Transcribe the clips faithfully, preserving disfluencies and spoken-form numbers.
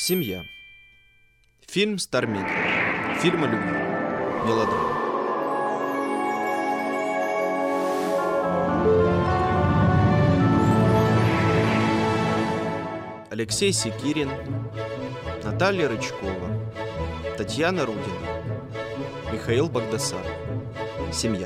Семья. Фильм Star Media. Фильм о любви. Мелодрама. Алексей Секирин, Наталья Рычкова, Татьяна Рудина, Михаил Багдасар. Семья.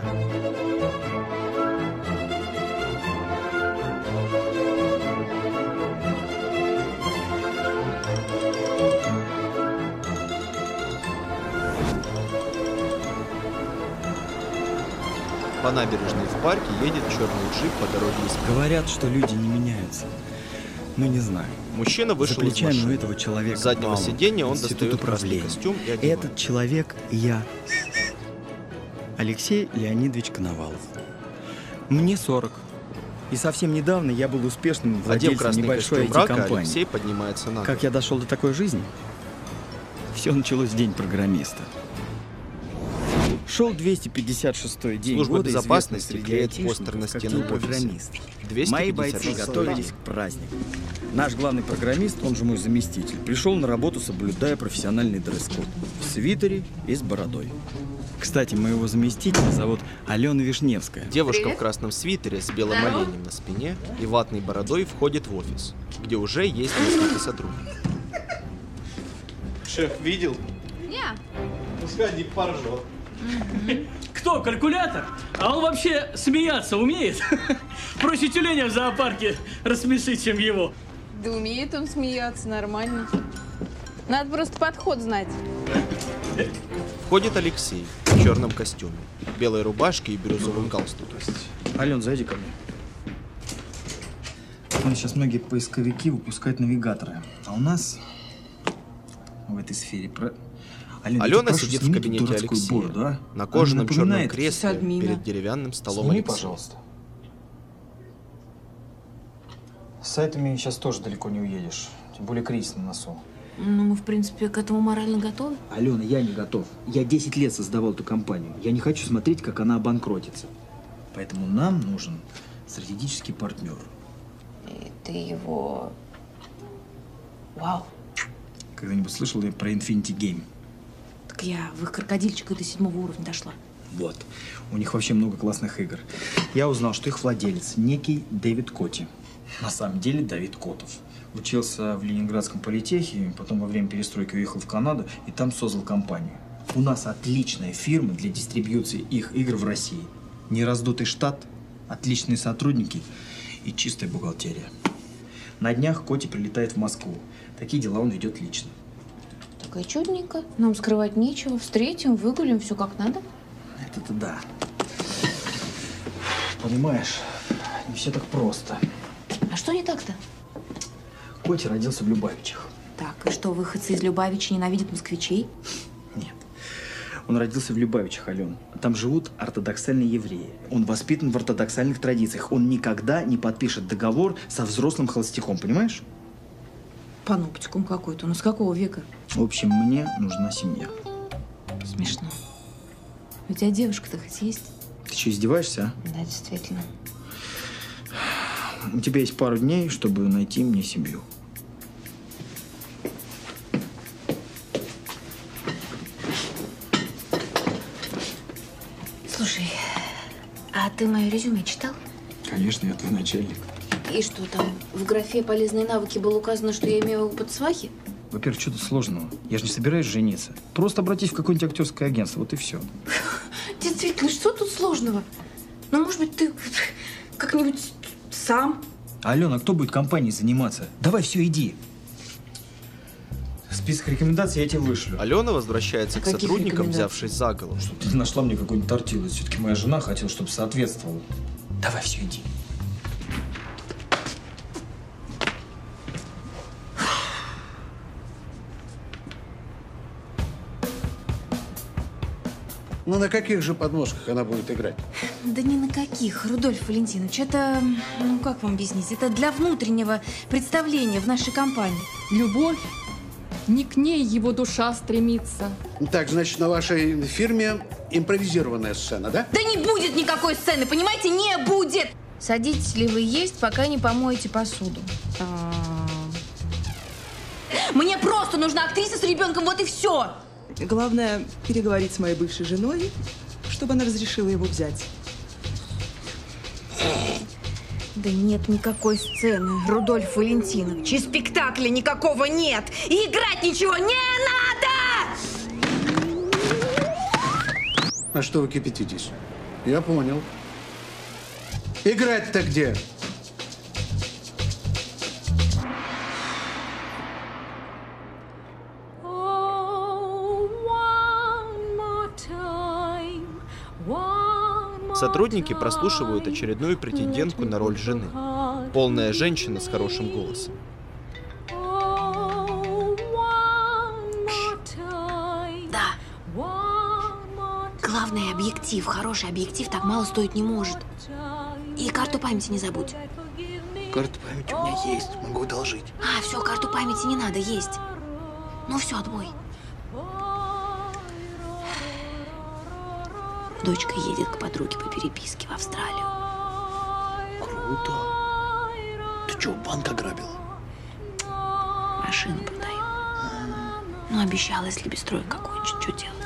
По набережной в парке едет черный джип по дороге из... Говорят, что люди не меняются. Но не знаю. Мужчина вышел из машины. машины. У этого человека С заднего мало. сиденья он Институт достает красный управления. костюм и одевает. Этот человек я. Алексей Леонидович Коновалов. Мне сорок. И совсем недавно я был успешным Одев владельцем красный небольшой костюм брака, ай ти-компании. Алексей поднимается на ноги. Как я дошел до такой жизни? Все началось в день программиста. Шел двести пятьдесят шестой день Служба года, безопасности известный клеит среди постер на айтишников, стену как в офисе. программист. двести Мои пятьдесят бойцы шестой готовились день. к празднику. Наш главный программист, он же мой заместитель, пришел на работу, соблюдая профессиональный дресс-код. В свитере и с бородой. Кстати, моего заместителя зовут Алена Вишневская. Девушка Привет. в красном свитере с белым Здорово. оленем на спине и ватной бородой входит в офис, где уже есть несколько сотрудников. Шеф видел? Не. Ну сходи, поржет. Кто? Калькулятор? А он вообще смеяться умеет? Проще тюленя в зоопарке рассмешить, чем его. Да умеет он смеяться, нормально. Надо просто подход знать. Входит Алексей в черном костюме, белой рубашке и бирюзовом галстуке. Ален, зайди ко мне. Вон сейчас многие поисковики выпускают навигаторы. А у нас в этой сфере... Про... Алена, Алена прошу, сидит в сними кабинете дурацкую Алексея, бороду, а? на Она кожаном черном напоминает кресле админа. перед деревянным столом Сними, Алексея. пожалуйста. С сайтами сейчас тоже далеко не уедешь. Тем более кризис на носу. Ну, мы, в принципе, к этому морально готовы. Алена, я не готов. Я десять лет создавал эту компанию. Я не хочу смотреть, как она обанкротится. Поэтому нам нужен стратегический партнер. И ты его... Вау. Когда-нибудь слышал ли про Infinity Game? Так я в их крокодильчика до седьмого уровня дошла. Вот. У них вообще много классных игр. Я узнал, что их владелец некий Дэвид Коти. На самом деле Давид Котов. Учился в Ленинградском политехе, потом во время перестройки уехал в Канаду и там создал компанию. У нас отличная фирма для дистрибьюции их игр в России. Нераздутый штат, отличные сотрудники и чистая бухгалтерия. На днях Коти прилетает в Москву. Такие дела он ведет лично. Такая чудненько. Нам скрывать нечего. Встретим, выгулим, все как надо. Это-то да. Понимаешь, не все так просто. А что не так-то? Котя родился в Любавичах. Так, и что, выходцы из Любавича ненавидят москвичей? Нет. Он родился в Любавичах, Ален. Там живут ортодоксальные евреи. Он воспитан в ортодоксальных традициях. Он никогда не подпишет договор со взрослым холостяком, понимаешь? Паноптикум какой-то. Ну, с какого века? В общем, мне нужна семья. Смешно. У тебя девушка-то хоть есть? Ты что, издеваешься, Да, действительно. а? У тебя есть пару дней, чтобы найти мне семью. Слушай, а ты мое резюме читал? Конечно, я твой начальник. И что там, в графе «полезные навыки» было указано, что я имею опыт свахи? Во-первых, что-то сложного. Я же не собираюсь жениться. Просто обратись в какое-нибудь актерское агентство, вот и все. Действительно, что тут сложного? Ну, может быть, ты как-нибудь сам? Алена, кто будет компанией заниматься? Давай, все, иди. Список рекомендаций я тебе вышлю. Алена возвращается А к каких сотрудникам, рекомендаций? взявшись за голову. Ты нашла мне какую-нибудь тортилу. Все-таки моя жена хотела, чтобы соответствовала. Давай, все, иди. Ну, на каких же подножках она будет играть? Да ни на каких, Рудольф Валентинович. Это, ну как вам объяснить, это для внутреннего представления в нашей компании. Любовь, не к ней его душа стремится. Так, значит, на вашей фирме импровизированная сцена, да? Да не будет никакой сцены, понимаете, не будет! Садитесь ли вы есть, пока не помоете посуду. Мне просто нужна актриса с ребенком, вот и все. Главное, переговорить с моей бывшей женой, чтобы она разрешила его взять. Да нет никакой сцены, Рудольф Валентинович. И спектакля никакого нет. И играть ничего не надо! А что вы кипятитесь? Я понял. Играть-то где? Сотрудники прослушивают очередную претендентку на роль жены. Полная женщина с хорошим голосом. Да. Главное, объектив. Хороший объектив так мало стоить не может. И карту памяти не забудь. Карта памяти у меня есть, могу одолжить. А, все, карту памяти не надо, есть. Ну все, отбой. Дочка едет к подруге по переписке в Австралию. Круто. Ты что, банк ограбила? Машину продаю. Ну, обещала, если без строек окончит, что делать?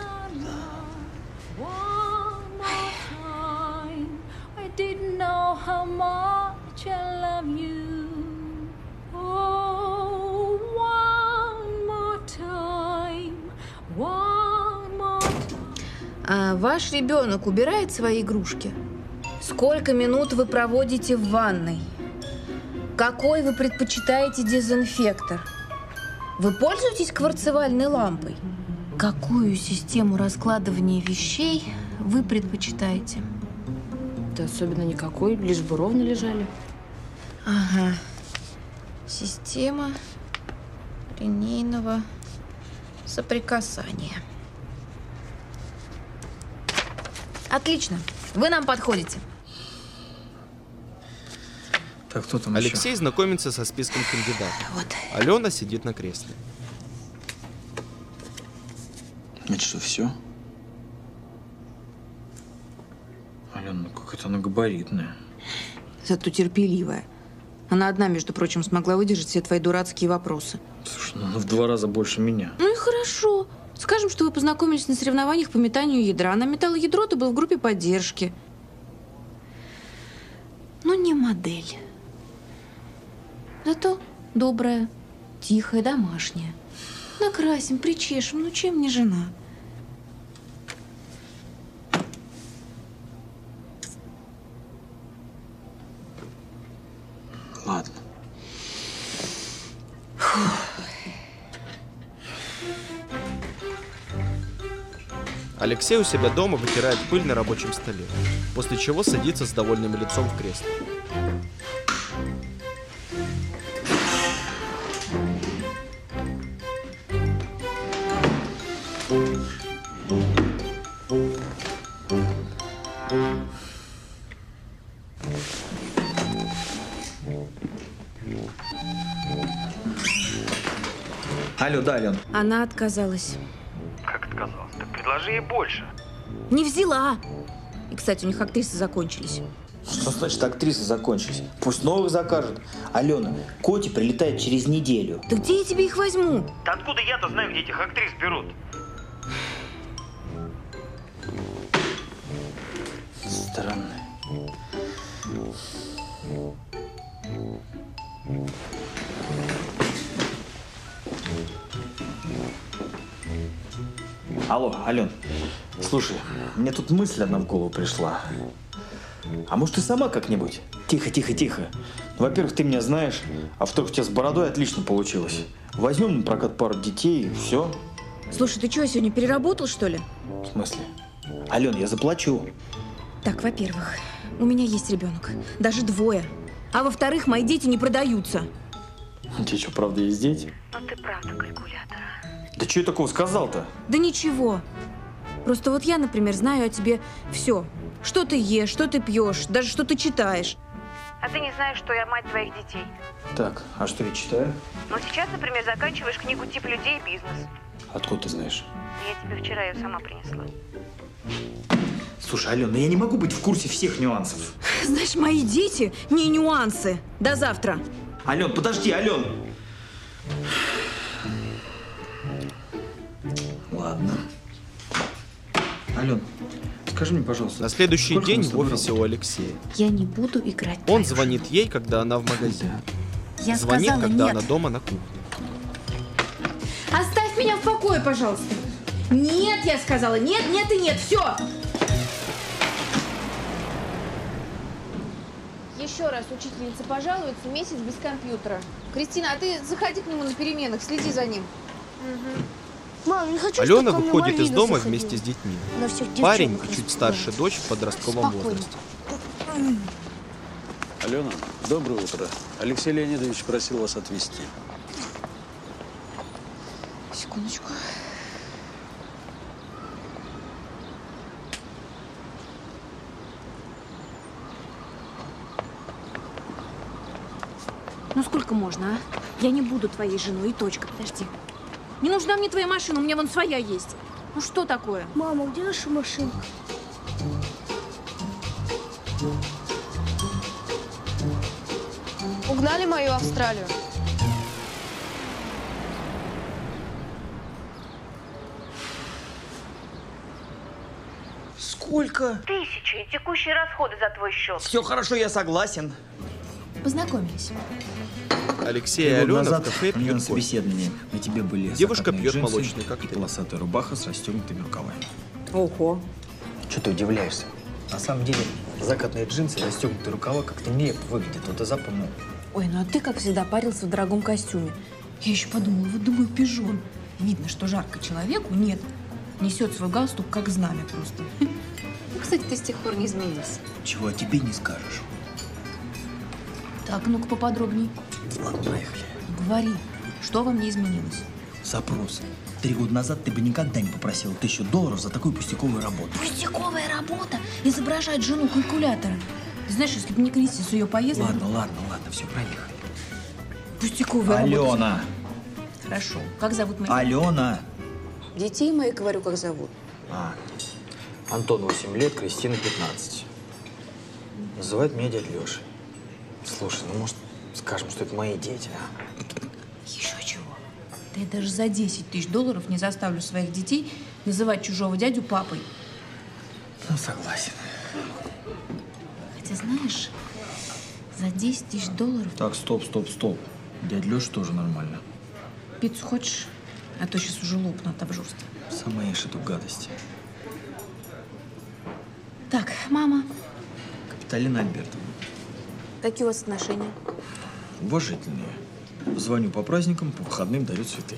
А ваш ребенок убирает свои игрушки? Сколько минут вы проводите в ванной? Какой вы предпочитаете дезинфектор? Вы пользуетесь кварцевальной лампой? Какую систему раскладывания вещей вы предпочитаете? Да особенно никакой, лишь бы ровно лежали. Ага. Система линейного соприкасания. Отлично. Вы нам подходите. Так, кто там Алексей еще? знакомится со списком кандидатов. Вот. Алена сидит на кресле. Это что, все? Алена, ну какая-то она габаритная. Зато терпеливая. Она одна, между прочим, смогла выдержать все твои дурацкие вопросы. Слушай, ну она в два раза больше меня. Ну и хорошо. Скажем, что вы познакомились на соревнованиях по метанию ядра. Она метала ядро, ты был в группе поддержки. Ну, не модель. Зато добрая, тихая, домашняя. Накрасим, причешем. Ну, чем не жена? Ладно. Алексей у себя дома вытирает пыль на рабочем столе, после чего садится с довольным лицом в кресло. Алло, да, Ален. Она отказалась. Как отказалась? Так предложи ей больше. Не взяла. И, кстати, у них актрисы закончились. Что значит актрисы закончились? Пусть новых закажут. Алена, Коти прилетает через неделю. Да где я тебе их возьму? Да откуда я-то знаю, где этих актрис берут? Странно. Алло, Ален, слушай, мне тут мысль одна в голову пришла. А может, ты сама как-нибудь? Тихо, тихо, тихо. Ну, во-первых, ты меня знаешь, а во-вторых, у тебя с бородой отлично получилось. Возьмем на прокат пару детей, и все. Слушай, ты что, сегодня переработал, что ли? В смысле? Ален, я заплачу. Так, во-первых, у меня есть ребенок. Даже двое. А во-вторых, мои дети не продаются. У тебя что, правда есть дети? Ну ты правда калькулятор. Да что я такого сказал-то? Да ничего. Просто вот я, например, знаю о тебе все. Что ты ешь, что ты пьешь, даже что ты читаешь. А ты не знаешь, что я мать твоих детей. Так, а что я читаю? Но сейчас, например, заканчиваешь книгу «Тип людей и бизнес». Откуда ты знаешь? Я тебе вчера ее сама принесла. Слушай, Алена, я не могу быть в курсе всех нюансов. Знаешь, мои дети не нюансы. До завтра. Ален, подожди, Ален. ладно. Ален, скажи мне, пожалуйста. На следующий сколько день мы с в тобой офисе у Алексея. Я не буду играть. Он звонит ей, когда она в магазине. Я Звонит, сказала когда нет. она дома на кухне. Оставь меня в покое, пожалуйста. Нет, я сказала. Нет, нет и нет. Все. Еще раз учительница пожалуется, месяц без компьютера. Кристина, а ты заходи к нему на переменах, следи за ним. Мам, не хочу, Алена чтобы ко мне выходит из Марина дома заходила. вместе с детьми. Она всех Парень, девчонок чуть распугала. старше дочь в подростковом Спокойно. возрасте. Алена, доброе утро. Алексей Леонидович просил вас отвезти. Секундочку. Ну сколько можно, а? Я не буду твоей женой, и точка. Подожди. Не нужна мне твоя машина, у меня вон своя есть. Ну что такое? Мама, где наша машина? Угнали мою Австралию. Сколько? Тысячи и текущие расходы за твой счет. Все хорошо, я согласен. Познакомились. Алексей и Три года Алена в назад кафе у меня на пьют кофе. собеседовании на тебе были Девушка закатные пьет джинсы молочный и коктейль. полосатая рубаха с расстегнутыми рукавами. Ого. Что ты удивляешься? На самом деле, закатные джинсы и расстегнутые рукава как-то нелепо выглядят. Вот и запомнил. Ой, ну а ты, как всегда, парился в дорогом костюме. Я еще подумала, вот думаю, пижон. Видно, что жарко человеку, нет. Несет свой галстук, как знамя просто. Ну, кстати, ты с тех пор не изменился. Чего о тебе не скажешь. Так, ну-ка поподробней. Ладно, поехали. Говори, что во мне изменилось? Запрос. Три года назад ты бы никогда не попросил тысячу долларов за такую пустяковую работу. Пустяковая работа? Изображать жену калькулятора. Ты знаешь, если бы не Кристи с ее поездкой... Ладно, ладно, ладно, все, проехали. Пустяковая работа. Алена! Хорошо. Как зовут моих... Алена! Детей моих, говорю, как зовут. А, Антон восемь лет, Кристина пятнадцать. Называют меня дядь Леша. Слушай, ну может скажем, что это мои дети, а? Еще чего? Да я даже за десять тысяч долларов не заставлю своих детей называть чужого дядю папой. Ну, согласен. Хотя, знаешь, за десять тысяч долларов... Так, стоп, стоп, стоп. Дядь Леша тоже нормально. Пиццу хочешь? А то сейчас уже лопну от обжорства. Сама ешь эту гадость. Так, мама. Капиталина Альбертовна. Какие у вас отношения? Уважительные. Звоню по праздникам, по выходным даю цветы.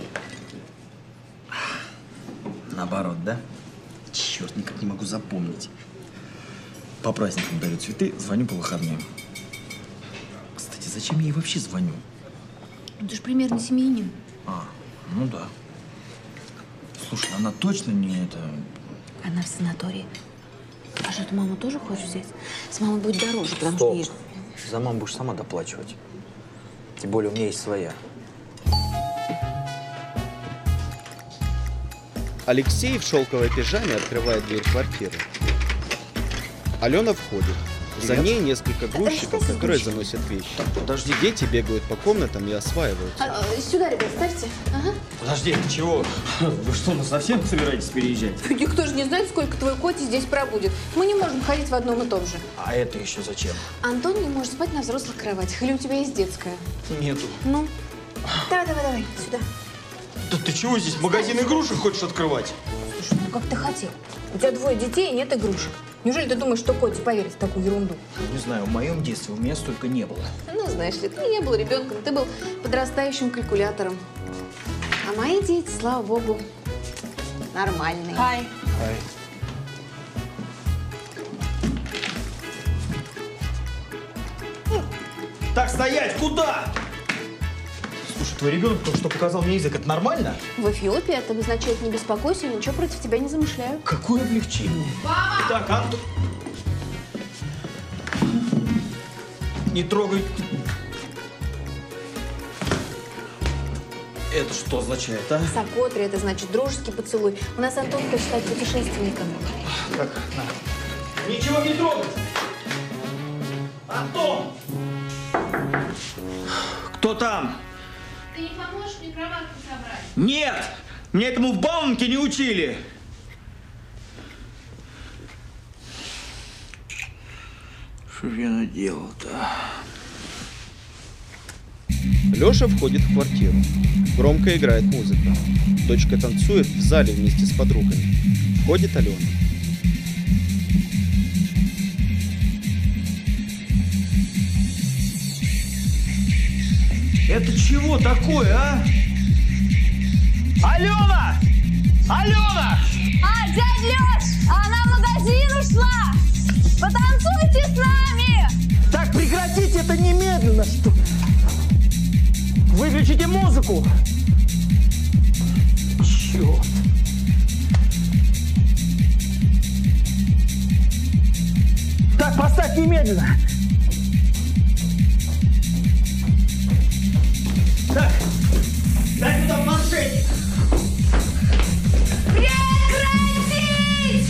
Наоборот, да? Черт, никак не могу запомнить. По праздникам даю цветы, звоню по выходным. Кстати, зачем я ей вообще звоню? Ну, ты же примерно семьянин. А, ну да. Слушай, она точно не это... Она в санатории. А что, ты маму тоже хочешь взять? С мамой будет дороже, потому Стоп. что ешь... За маму будешь сама доплачивать. Тем более у меня есть своя. Алексей в шелковой пижаме открывает дверь квартиры. Алена входит. За Привет. ней несколько грузчиков, которые заносят вещи. Подожди. Дети бегают по комнатам и осваиваются. А, сюда, ребят, ставьте. Ага. Подожди, ты чего? Вы что, ну совсем собираетесь переезжать? Никто же не знает, сколько твой котик здесь пробудет. Мы не можем ходить в одном и том же. А это еще зачем? Антон не может спать на взрослых кроватях. Или у тебя есть детская? Нету. Ну, давай, давай, давай, сюда. Да ты чего здесь? Магазин игрушек хочешь открывать? Слушай, ну как ты хотел? У тебя двое детей и нет игрушек. Неужели ты думаешь, что Котя поверит в такую ерунду? Не знаю, в моем детстве у меня столько не было. Ну, знаешь ли, ты не был ребенком, ты был подрастающим калькулятором. А мои дети, слава богу, нормальные. Хай. Ай. Так, стоять! Куда? Слушай, твой ребенок только что показал мне язык. Это нормально? В Эфиопии это обозначает «не беспокойся, я ничего против тебя не замышляю». Какое облегчение. Мама! Так, Антон... Не трогай. Это что означает, а? Сокотри – это значит дружеский поцелуй. У нас Антон хочет стать путешественником. Так, на. Ничего не трогать! Антон! Кто там? Ты не поможешь мне кроватку собрать? Нет! Меня этому в Бауманке не учили. Что же я наделал-то? Лёша входит в квартиру. Громко играет музыка. Дочка танцует в зале вместе с подругами. Входит Алена. Это чего такое, а? Алена! Алена! А, дядя Лёш, она в магазин ушла! Потанцуйте с нами! Так, прекратите это немедленно, что... Выключите музыку! Черт! Так, поставь немедленно! Так, дай туда планшетик! Прекратить!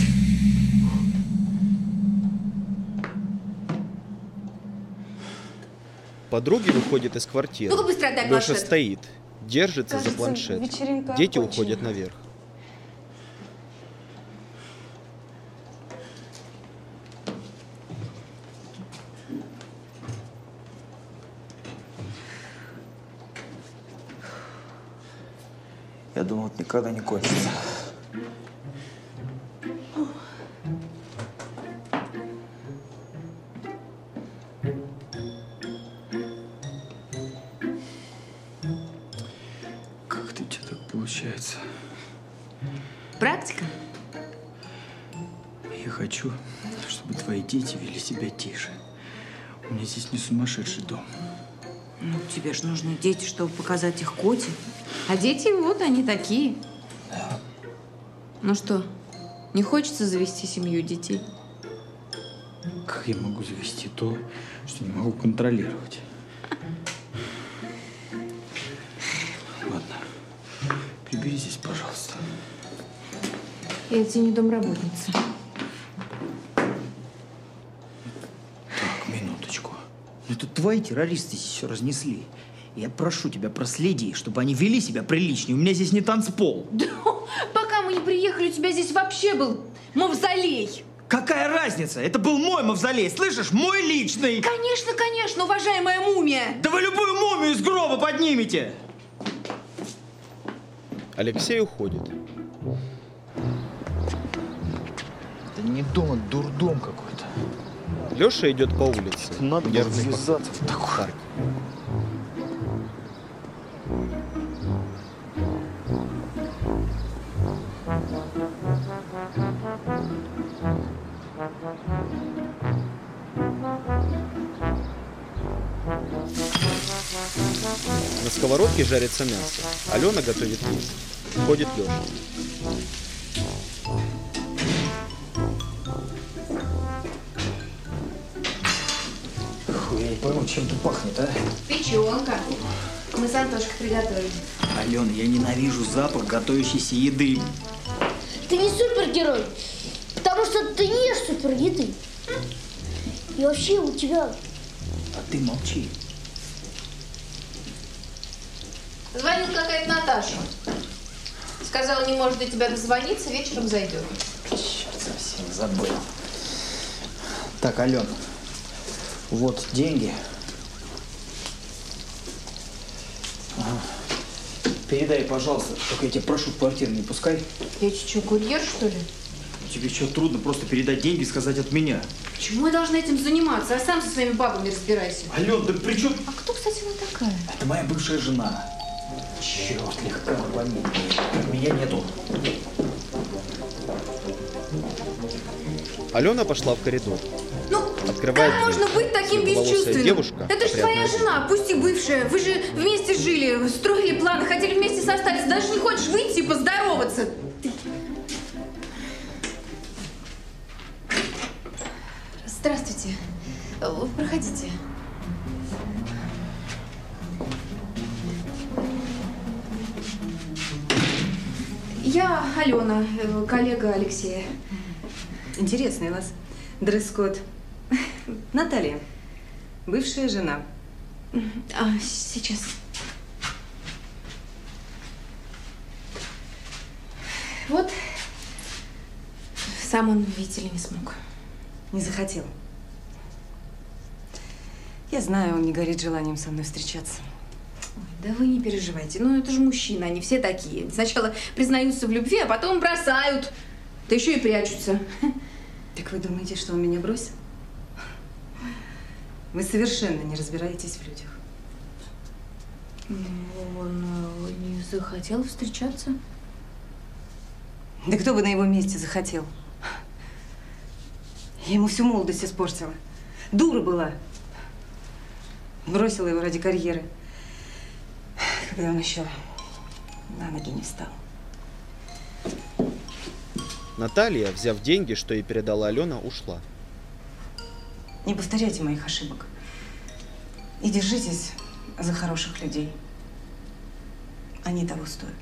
Подруги выходят из квартиры. Ну-ка быстро отдай Лёша планшет. стоит, держится Кажется, за планшет. вечеринка Дети окончена. уходят наверх. Я думал, это никогда не кончится. Как-то у тебя так получается? Практика? Я хочу, чтобы твои дети вели себя тише. У меня здесь не сумасшедший дом. Ну, тебе же нужны дети, чтобы показать их Коте. А дети, вот они такие. Ну что, не хочется завести семью детей? Как я могу завести то, что не могу контролировать? Ладно, прибери здесь, пожалуйста. Я тебе не домработница. Так, минуточку. Это твои террористы здесь все разнесли. Я прошу тебя, проследи, чтобы они вели себя приличнее. У меня здесь не танцпол. Пока мы не приехали, у тебя здесь вообще был мавзолей. Какая разница? Это был мой мавзолей, слышишь? Мой личный. Конечно, конечно, уважаемая мумия. Да вы любую мумию из гроба поднимете. Алексей уходит. Это не дом, а дурдом какой-то. Лёша идет по улице. Надо было Нервный ввязаться в такой парк. На сковородке жарится мясо. Алена готовит есть. Входит Лёша. Фу, я не пойму, чем тут пахнет, а? Печенка. Мы с Антошкой приготовили. Алена, я ненавижу запах готовящейся еды. Ты не супергерой, потому что ты не ешь супереды. И вообще у тебя... А ты молчи. Звонит какая-то Наташа. Сказала, не может до тебя дозвониться, вечером зайдет. Черт, совсем забыл. Так, Алена, вот деньги. Ага. Передай, пожалуйста, только я тебя прошу, в квартиру не пускай. Я что, курьер, что ли? Тебе что, трудно просто передать деньги и сказать от меня? Почему я должна этим заниматься? А сам со своими бабами разбирайся. Ален, да при чем? А кто, кстати, она такая? Это моя бывшая жена. Черт, легко обломить. Меня нету. Алена пошла в коридор. Ну, Открывает как дверь. можно быть таким Светловолосая бесчувственным? девушка, Это же твоя опрятная. жена, пусть и бывшая. Вы же вместе жили, строили планы, хотели вместе состариться. Даже не хочешь выйти и поздороваться. Ты... Здравствуйте. Э, Проходите. Я Алена, э, коллега Алексея. Интересный у вас дресс-код. Наталья, бывшая жена. А, сейчас. Вот. Сам он, видите ли, не смог. Не захотел. Я знаю, он не горит желанием со мной встречаться. Ой, да вы не переживайте. Ну, это же мужчины, они все такие. Сначала признаются в любви, а потом бросают. Да еще и прячутся. Так вы думаете, что он меня бросил? Вы совершенно не разбираетесь в людях. Ну, он э, не захотел встречаться. Да кто бы на его месте захотел? Я ему всю молодость испортила. Дура была. Бросила его ради карьеры. Когда он еще на ноги не встал. Наталья, взяв деньги, что ей передала Алена, ушла. Не повторяйте моих ошибок. И держитесь за хороших людей. Они того стоят.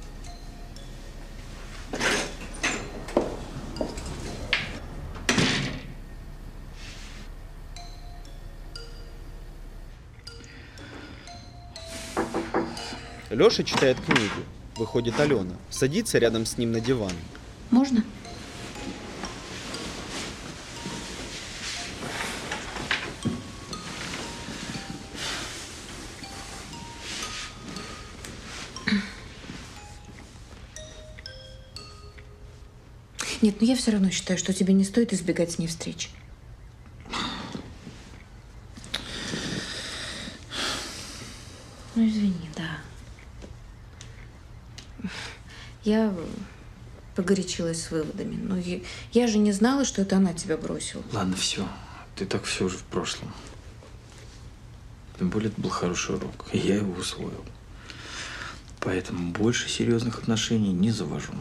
Леша читает книгу. Выходит Алена. Садится рядом с ним на диван. Можно? Нет, но я все равно считаю, что тебе не стоит избегать с ней встреч. Ну, извини, да. Я погорячилась с выводами. Но я, я же не знала, что это она тебя бросила. Ладно, все. Ты так все уже в прошлом. Тем более, это был хороший урок. И я его усвоил. Поэтому больше серьезных отношений не завожу.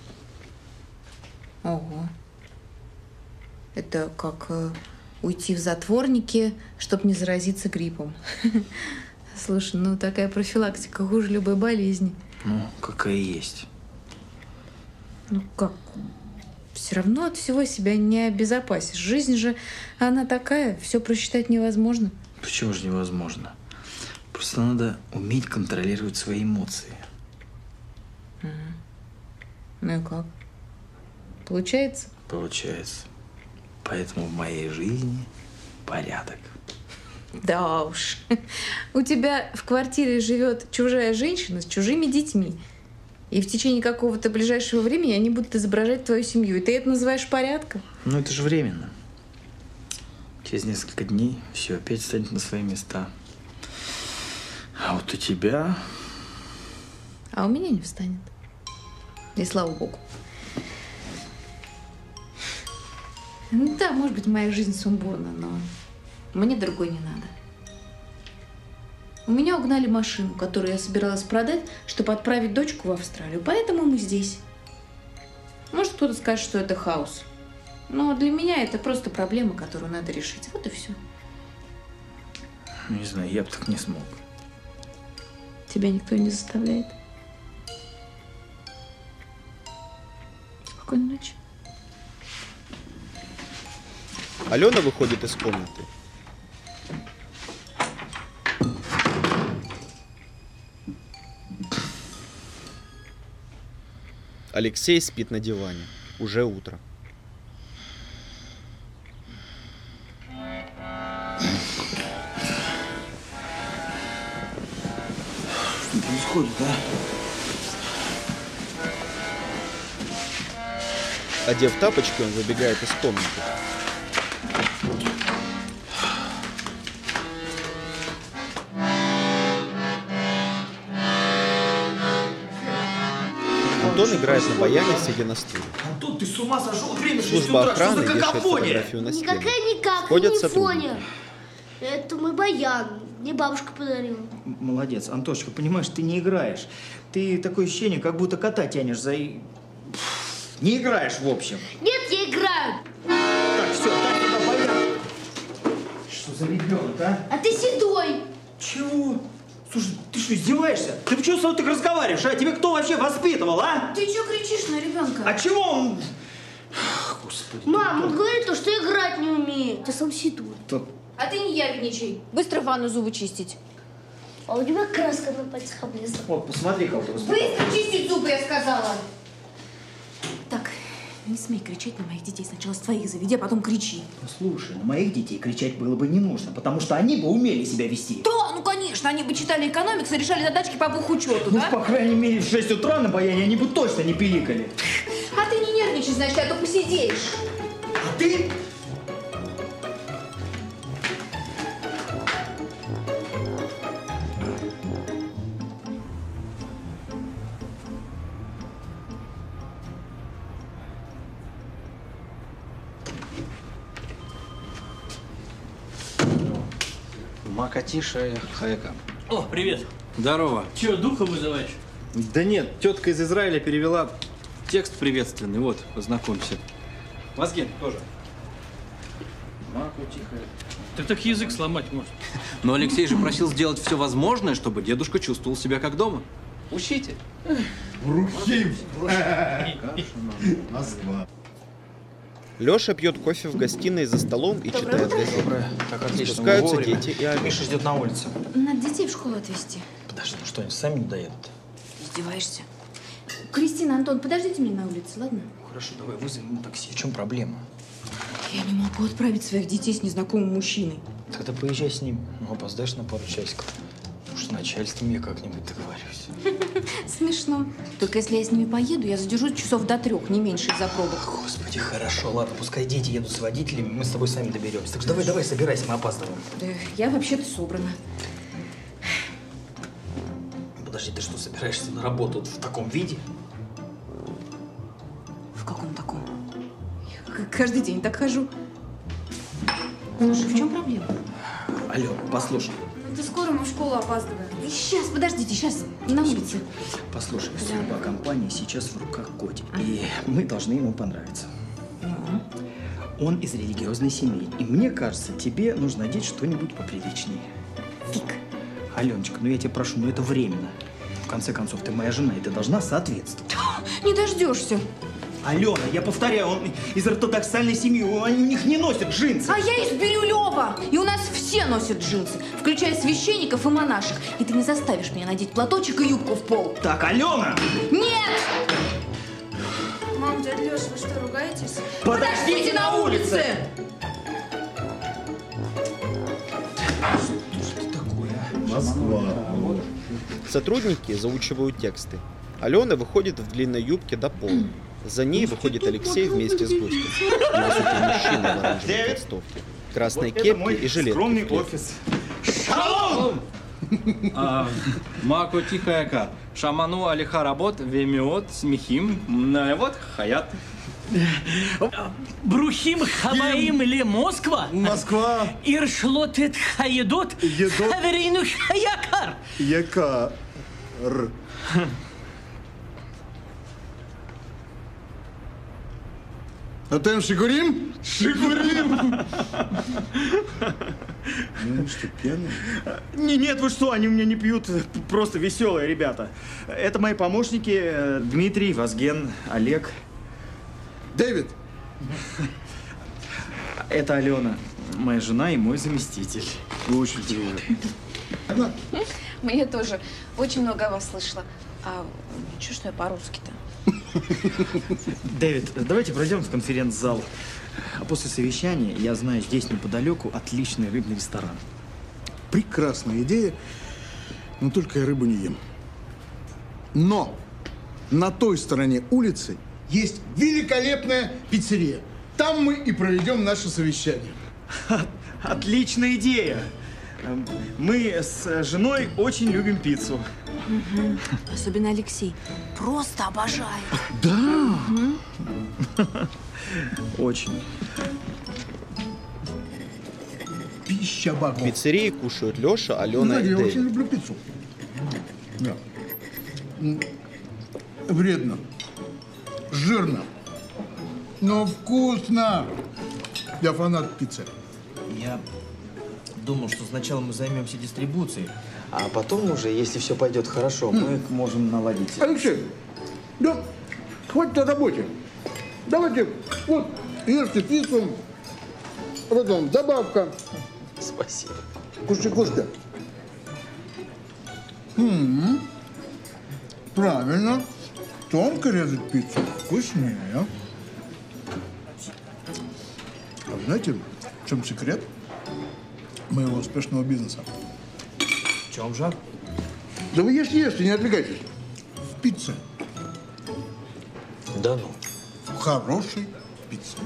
Ого. Это как э, уйти в затворники, чтобы не заразиться гриппом. Слушай, ну такая профилактика хуже любой болезни. Ну, какая есть. Ну как? Все равно от всего себя не обезопасишь. Жизнь же, она такая, все просчитать невозможно. Почему же невозможно? Просто надо уметь контролировать свои эмоции. Угу. Ну и как? Получается? Получается. Поэтому в моей жизни порядок. Да уж. У тебя в квартире живет чужая женщина с чужими детьми. И в течение какого-то ближайшего времени они будут изображать твою семью. И ты это называешь порядком? Ну, это же временно. Через несколько дней все опять станет на свои места. А вот у тебя... А у меня не встанет. И слава богу. Ну да, может быть, моя жизнь сумбурна, но мне другой не надо. У меня угнали машину, которую я собиралась продать, чтобы отправить дочку в Австралию. Поэтому мы здесь. Может, кто-то скажет, что это хаос. Но для меня это просто проблема, которую надо решить. Вот и все. Не знаю, я бы так не смог. Тебя никто не заставляет. Спокойной ночи. Алена выходит из комнаты. Алексей спит на диване. Уже утро. Что происходит, а? Одев тапочки, он выбегает из комнаты. Антон играет на баяне, сидя на стуле. Антон, ты с ума сошел? Время Служба охраны вешает фотографию на стену. Никакая-никак, Ходят не сотрудники. фоня. Это мой баян. Мне бабушка подарила. Молодец. Антошечка, понимаешь, ты не играешь. Ты такое ощущение, как будто кота тянешь за... Не играешь, в общем. Нет, я играю. Так, все, дай туда баян. Что за ребенок, а? А ты седой. Чего? Слушай, ты что, издеваешься? Ты почему со мной так разговариваешь, а? Тебе кто вообще воспитывал, а? Ты что кричишь на ребенка? А чего он... Господи. Мам, он говорит, что играть не умеет. Ты сам седой. Тут... А ты не ябедничай. Быстро в ванну зубы чистить. А у тебя краска на пальцах облезла. Вот, посмотри, как ты воспитал. Быстро чистить зубы, я сказала. Не смей кричать на моих детей. Сначала с твоих заведи, а потом кричи. Ну, слушай, на моих детей кричать было бы не нужно, потому что они бы умели себя вести. Да, ну конечно, они бы читали экономикс и решали задачки по бухучету, Ну, да? по крайней мере, в шесть утра на баяне они бы точно не пиликали. А ты не нервничай, значит, а то посидишь. А ты... Макатиша Хаяка. О, привет. Здорово. Че, духа вызываешь? Да нет, тетка из Израиля перевела текст приветственный. Вот, познакомься. Мозги тоже. Макатиха. Ты так язык сломать можешь. Но Алексей же просил сделать все возможное, чтобы дедушка чувствовал себя как дома. Учите. Брухим. Москва. Леша пьет кофе в гостиной за столом и читает газету. Как отлично. Спускаются дети и Олег. Миша ждет на улице. Надо детей в школу отвезти. Подожди, ну что, они сами не доедут? Издеваешься? Кристина, Антон, подождите меня на улице, ладно? Хорошо, давай вызовем такси. В чем проблема? Я не могу отправить своих детей с незнакомым мужчиной. Тогда поезжай с ним. Ну, опоздаешь на пару часиков. Уж с начальством я как-нибудь договорюсь. Смешно. Только если я с ними поеду, я задержусь часов до трех, не меньше из-за пробок. Господи, хорошо, ладно, пускай дети едут с водителями, мы с тобой сами доберемся. Так что давай, давай, собирайся, мы опаздываем. Да, я вообще-то собрана. Подожди, ты что, собираешься на работу в таком виде? В каком таком? Я каждый день так хожу. Слушай, в чем проблема? Алло, послушай. Да скоро мы в школу опаздываем. Сейчас, подождите, сейчас на улице. Послушай, судьба компании сейчас в руках Коти, и мы должны ему понравиться. Он из религиозной семьи, и мне кажется, тебе нужно одеть что-нибудь поприличнее. Вик. Аленочка, ну я тебя прошу, ну это временно. В конце концов, ты моя жена, и ты должна соответствовать. Не дождешься. Алена, я повторяю, он из ортодоксальной семьи, они у них не носят джинсы. А я из Бирюлева, и у нас все носят джинсы, включая священников и монашек. И ты не заставишь меня надеть платочек и юбку в пол. Так, Алена! Нет! Мам, дядя Леша, вы что, ругаетесь? Подождите на улице! Что это такое? Москва. Сотрудники заучивают тексты. Алена выходит в длинной юбке до пола. За ней выходит Алексей вместе с гостем. Высокий мужчина в оранжевой толстовке, красной кепке и жилетке. Скромный офис. Шалом! Макатиха Хаяка. Шаману алиха работ, вемиот, смехим, вот хаят. Брухим хабаим или Москва? Москва. Иршлотет хаедот, хаверину хаякар. Якар. Атем Шикурим? Шикурим! Ну что, пьяный? Не, нет, вы что, они у меня не пьют, просто веселые ребята. Это мои помощники Дмитрий, Вазген, Олег. Дэвид! Это Алена, моя жена и мой заместитель. Вы очень приятно. Я тоже очень много о вас слышала. А чё, что я по-русски-то? Дэвид, давайте пройдем в конференц-зал. А после совещания, я знаю, здесь неподалеку отличный рыбный ресторан. Прекрасная идея, но только я рыбу не ем. Но на той стороне улицы есть великолепная пиццерия. Там мы и проведем наше совещание. Отличная идея. Мы с женой очень любим пиццу. Угу. Особенно Алексей. Просто обожает. Да. Угу. Очень. Пища богов. В пиццерии кушают Леша, Алена Знаете, и я Дэвид. очень люблю пиццу. Да. Вредно. Жирно. Но вкусно. Я фанат пиццы. Я думал, что сначала мы займемся дистрибуцией, а потом уже, если все пойдет хорошо, мы можем наладить. Алексей, да хватит о работе. Давайте, вот, ешьте пиццу, потом добавка. Спасибо. Кушай, кушай. М-м-м. Правильно. Тонко резать пиццу вкуснее. Знаете, в чем секрет моего успешного бизнеса? В чем же? Да вы ешьте, ешьте, не отвлекайтесь. В пицце. Да ну. В хорошей пицце.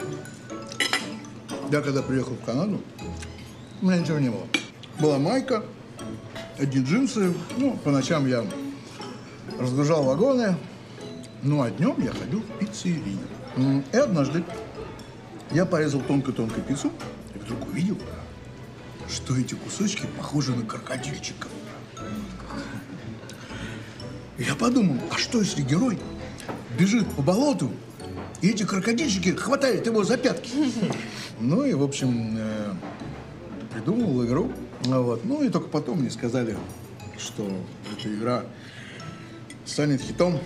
Я когда приехал в Канаду, у меня ничего не было. Была майка, одни джинсы. Ну, по ночам я разгружал вагоны. Ну, а днем я ходил в пиццерию. И однажды я порезал тонко-тонко пиццу и вдруг увидел, что эти кусочки похожи на крокодильчиков. И я подумал, а что если герой бежит по болоту, и эти крокодильчики хватают его за пятки? Ну и, в общем, э, придумал игру. Вот. Ну и только потом мне сказали, что эта игра станет хитом.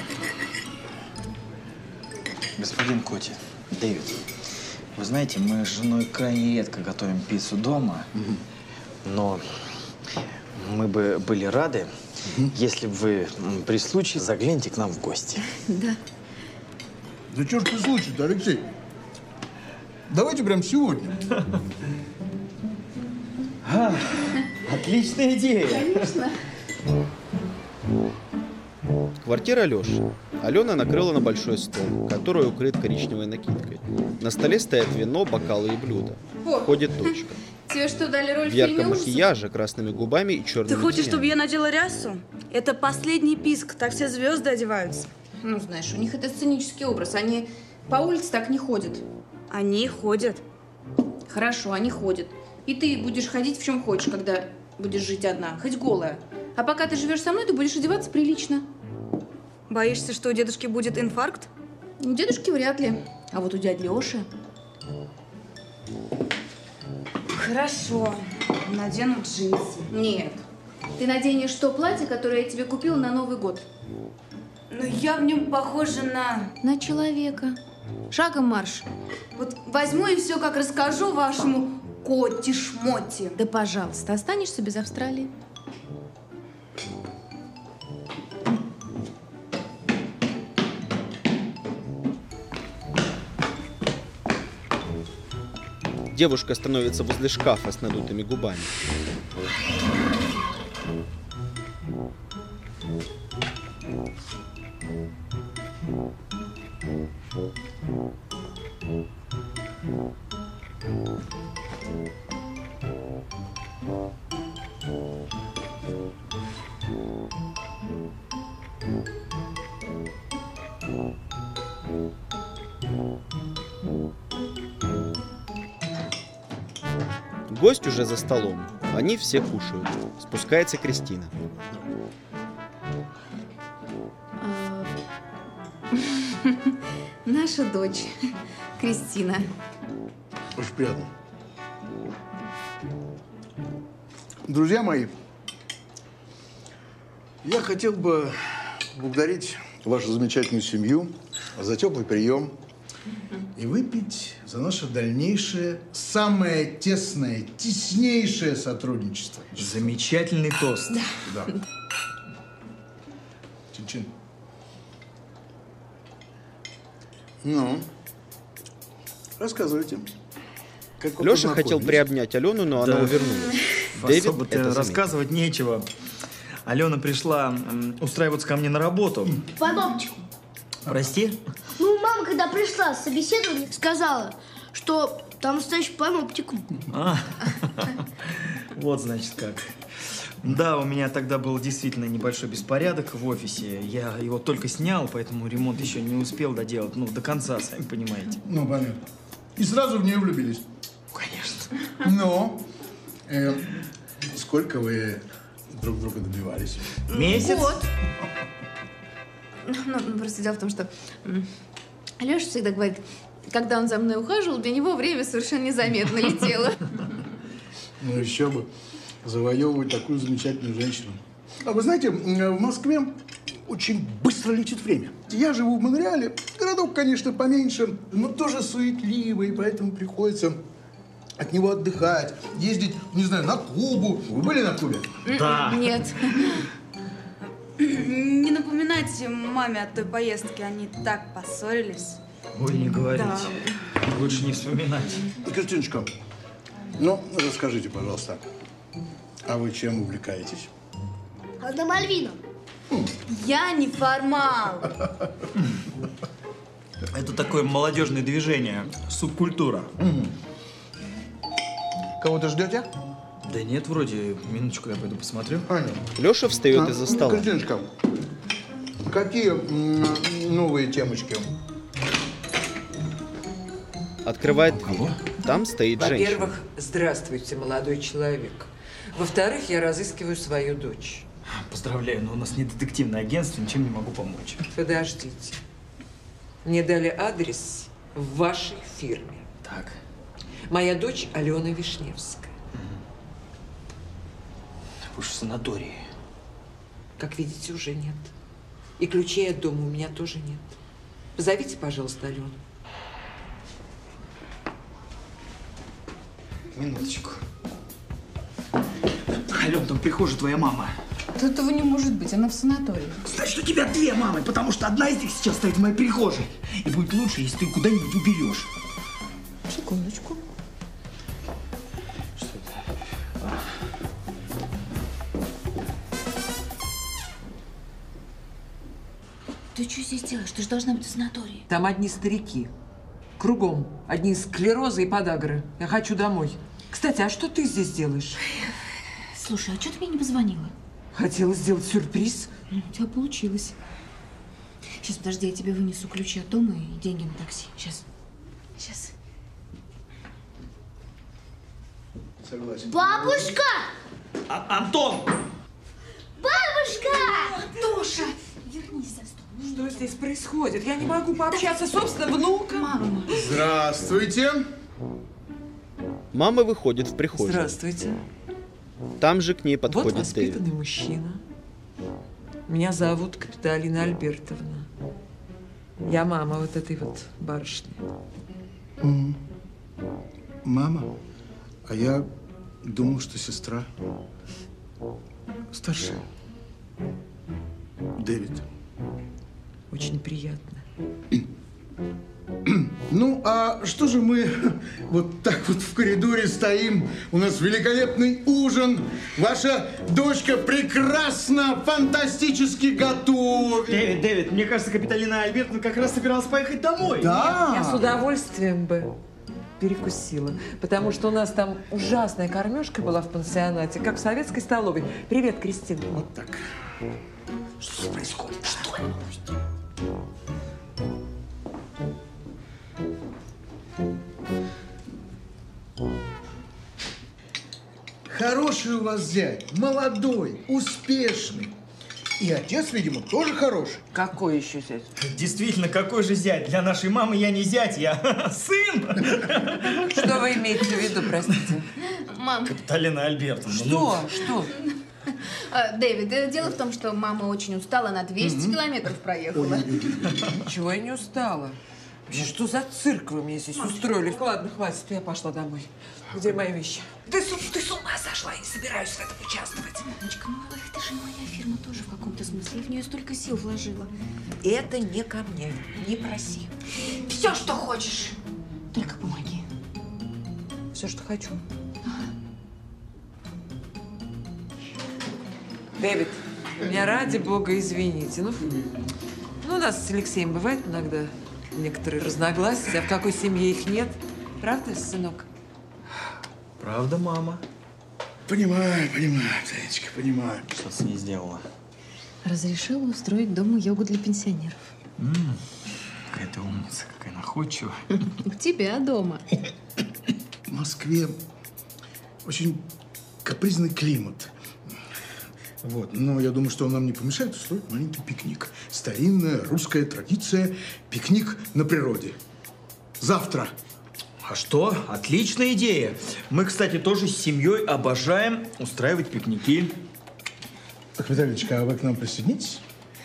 Господин Коти, Дэвид, вы знаете, мы с женой крайне редко готовим пиццу дома, mm-hmm. но мы бы были рады, mm-hmm. если бы вы при случае загляните к нам в гости. Да. Да что ж при случае-то, Алексей? Давайте прям сегодня. А, отличная идея. Конечно. Квартира Алёши. Алена накрыла на большой стол, который укрыт коричневой накидкой. На столе стоят вино, бокалы и блюда. Входит дочка. Тебе что, дали роль В в ярком фильме ужасов? макияже, красными губами и черными Ты хочешь, тенями. чтобы я надела рясу? Это последний писк, так все звезды одеваются. Ну, знаешь, у них это сценический образ. Они по улице так не ходят. Они ходят. Хорошо, они ходят. И ты будешь ходить в чем хочешь, когда будешь жить одна, хоть голая. А пока ты живешь со мной, ты будешь одеваться прилично. Боишься, что у дедушки будет инфаркт? У дедушки вряд ли. А вот у дяди Лёши. Хорошо. Надену джинсы. Нет. Ты наденешь то платье, которое я тебе купила на Новый год. Но я в нем похожа на... На человека. Шагом марш. Вот возьму и все как расскажу вашему Коти-шмоти. Да, пожалуйста, останешься без Австралии. Девушка становится возле шкафа с надутыми губами. Гость уже за столом. Они все кушают. Спускается Кристина. Наша дочь, Кристина. Очень приятно. Друзья мои, я хотел бы поблагодарить вашу замечательную семью за теплый прием и выпить за наше дальнейшее, самое тесное, теснейшее сотрудничество. Замечательный тост. Да. Чин-чин. Ну, рассказывайте. Как вы Лёша хотел познакомились? приобнять Алену, но она Да. увернулась. Дэвид Особо-то это заметил. рассказывать нечего. Алена пришла м, устраиваться ко мне на работу. Под оптику. Прости? Ну, мама, когда пришла с собеседования, сказала, что там настоящий паноптикум. А, вот, значит, как. Да, у меня тогда был действительно небольшой беспорядок в офисе. Я его только снял, поэтому ремонт еще не успел доделать. Ну, до конца, сами понимаете. Ну, понятно. И сразу в нее влюбились? Конечно. Но э, сколько вы друг друга добивались? Месяц? Год. Ну, ну, просто дело в том, что Лёша всегда говорит, когда он за мной ухаживал, для него время совершенно незаметно летело. Ну, еще бы. Завоевывать такую замечательную женщину. А вы знаете, в Москве очень быстро летит время. Я живу в Монреале. Городок, конечно, поменьше, но тоже суетливый, поэтому приходится от него отдыхать, ездить, не знаю, на Кубу. Вы были на Кубе? Да. Нет. Не напоминайте маме о той поездке, они так поссорились. Ой, не говорите. Да. лучше не вспоминать. Кристиночка, ну, расскажите, пожалуйста, а вы чем увлекаетесь? Одна Мальвина. Я не формал. Это такое молодежное движение, субкультура. Кого-то ждете? Да нет, вроде. Минуточку, я пойду посмотрю. Леша встает из-за стола. Кристиночка, какие м, новые темочки? Открывает дверь. Там стоит женщина. Во-первых, здравствуйте, молодой человек. Во-вторых, я разыскиваю свою дочь. Поздравляю, но у нас не детективное агентство, ничем не могу помочь. Подождите. Мне дали адрес в вашей фирме. Так. Моя дочь Алена Вишневская. Вы же в санатории. Как видите, уже нет. И ключей от дома у меня тоже нет. Позовите, пожалуйста, Алену. Минуточку. Ален, там в прихожей твоя мама. Да этого не может быть, она в санатории. Значит, у тебя две мамы, потому что одна из них сейчас стоит в моей прихожей. И будет лучше, если ты куда-нибудь уберешь. Секундочку. Что это? Ты что здесь делаешь? Ты же должна быть в санатории. Там одни старики. Кругом. Одни склерозы и подагры. Я хочу домой. Кстати, а что ты здесь делаешь? Слушай, а что ты мне не позвонила? Хотела сделать сюрприз. Ну, у тебя получилось. Сейчас, подожди, я тебе вынесу ключи от дома и деньги на такси. Сейчас. Сейчас. Согласен. Бабушка! А Антон! Бабушка! Тоша! Вернись за стол. Что здесь происходит? Я не могу пообщаться с собственным внуком. Мама. Здравствуйте. Мама выходит в прихожую. Здравствуйте. Там же к ней подходит Вот воспитанный Дэвид. мужчина. Меня зовут Капиталина Альбертовна. Я мама вот этой вот барышни. М. Мама? А я думал, что сестра. Старшая. Дэвид. Очень приятно. Ну, а что же мы вот так вот в коридоре стоим? У нас великолепный ужин. Ваша дочка прекрасно, фантастически готовит. Дэвид, Дэвид, мне кажется, Капиталина Альбертовна как раз собиралась поехать домой. Да. Я с удовольствием бы перекусила, потому что у нас там ужасная кормежка была в пансионате, как в советской столовой. Привет, Кристина. Вот так. Что здесь происходит? Что? Хороший у вас зять, молодой, успешный. И отец, видимо, тоже хороший. Какой еще зять? Действительно, какой же зять? Для нашей мамы я не зять, я сын. Что вы имеете в виду, простите? Мам. Капиталина Альбертовна. Что? Что? А, Дэвид, э, дело в том, что мама очень устала, она двести километров проехала. Ничего я не устала. Вообще, что за цирк вы мне здесь устроили? Ладно, хватит, я пошла домой. Где мои вещи? Ты, с- ты с ума сошла, я не собираюсь в этом участвовать. Мамочка, ну это же моя фирма тоже в каком-то смысле. Я в нее столько сил вложила. Это не ко мне, не проси. Все, что хочешь. Только помоги. Все, что хочу. Дэвид, меня ради бога извините. Ну, ну, у нас с Алексеем бывает иногда некоторые разногласия, а в какой семье их нет. Правда, сынок? Правда, мама? Понимаю, понимаю, Танечка, понимаю. Что ты с ней сделала? Разрешила устроить дома йогу для пенсионеров. М-м, какая ты умница, какая находчивая. У тебя дома. В Москве очень капризный климат. Вот. Но я думаю, что он нам не помешает устроить маленький пикник. Старинная русская традиция – пикник на природе. Завтра. А что? Отличная идея. Мы, кстати, тоже с семьей обожаем устраивать пикники. Так, Виталичка, а вы к нам присоединитесь?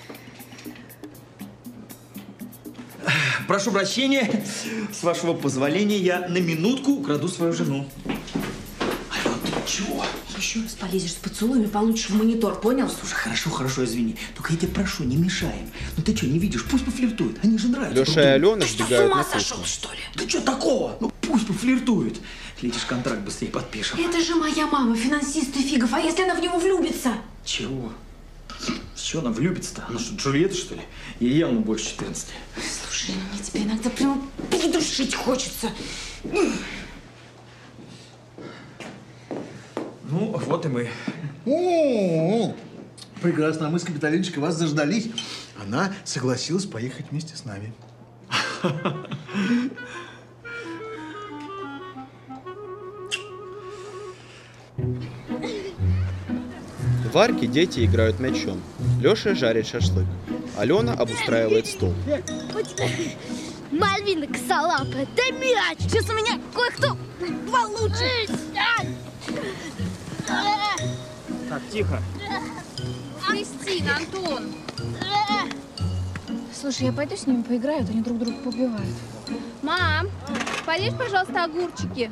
Прошу прощения. С вашего позволения я на минутку украду свою жену. Ален, ты чего? еще раз полезешь с поцелуями, получишь в монитор, понял? Слушай, хорошо, хорошо, извини. Только я тебя прошу, не мешаем. Ну ты что, не видишь? Пусть пофлиртуют. Они же нравятся. Леша и Алена сбегают на кухню. Сошел, что ли? Да что такого? Ну пусть пофлиртуют. Летишь, контракт быстрее подпишем. Это же моя мама, финансист и фигов. А если она в него влюбится? Чего? С чего она влюбится-то? Она что, Джульетта, что ли? Ей явно больше четырнадцати. Слушай, мне тебя иногда прям придушить хочется. Ну, вот и мы. О-о-о! Прекрасно, а мы с Капитолиночкой вас заждались. Она согласилась поехать вместе с нами. В арке дети играют мячом. Леша жарит шашлык. Алена обустраивает стол. Мальвина косолапая, дай мяч! Сейчас у меня кое-кто получше. Так, тихо. Кристина, Антон. Слушай, я пойду с ними поиграю, они друг друга побивают. Мам, порежь, пожалуйста, огурчики.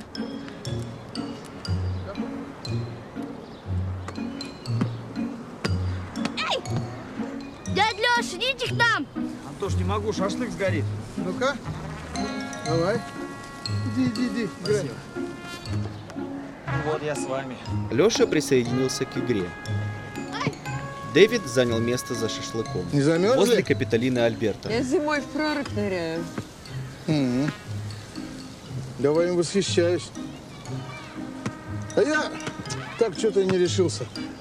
Эй! Дядя Леша, идите к нам! Антош, не могу, шашлык сгорит. Ну-ка, давай. Иди, иди, иди. Спасибо. Вот я с вами. Леша присоединился к игре. Дэвид занял место за шашлыком. Не замерзли? Возле Капитолины Альберта. Я зимой в прорубь ныряю. Угу. Давай им восхищаюсь. А я так что-то и не решился.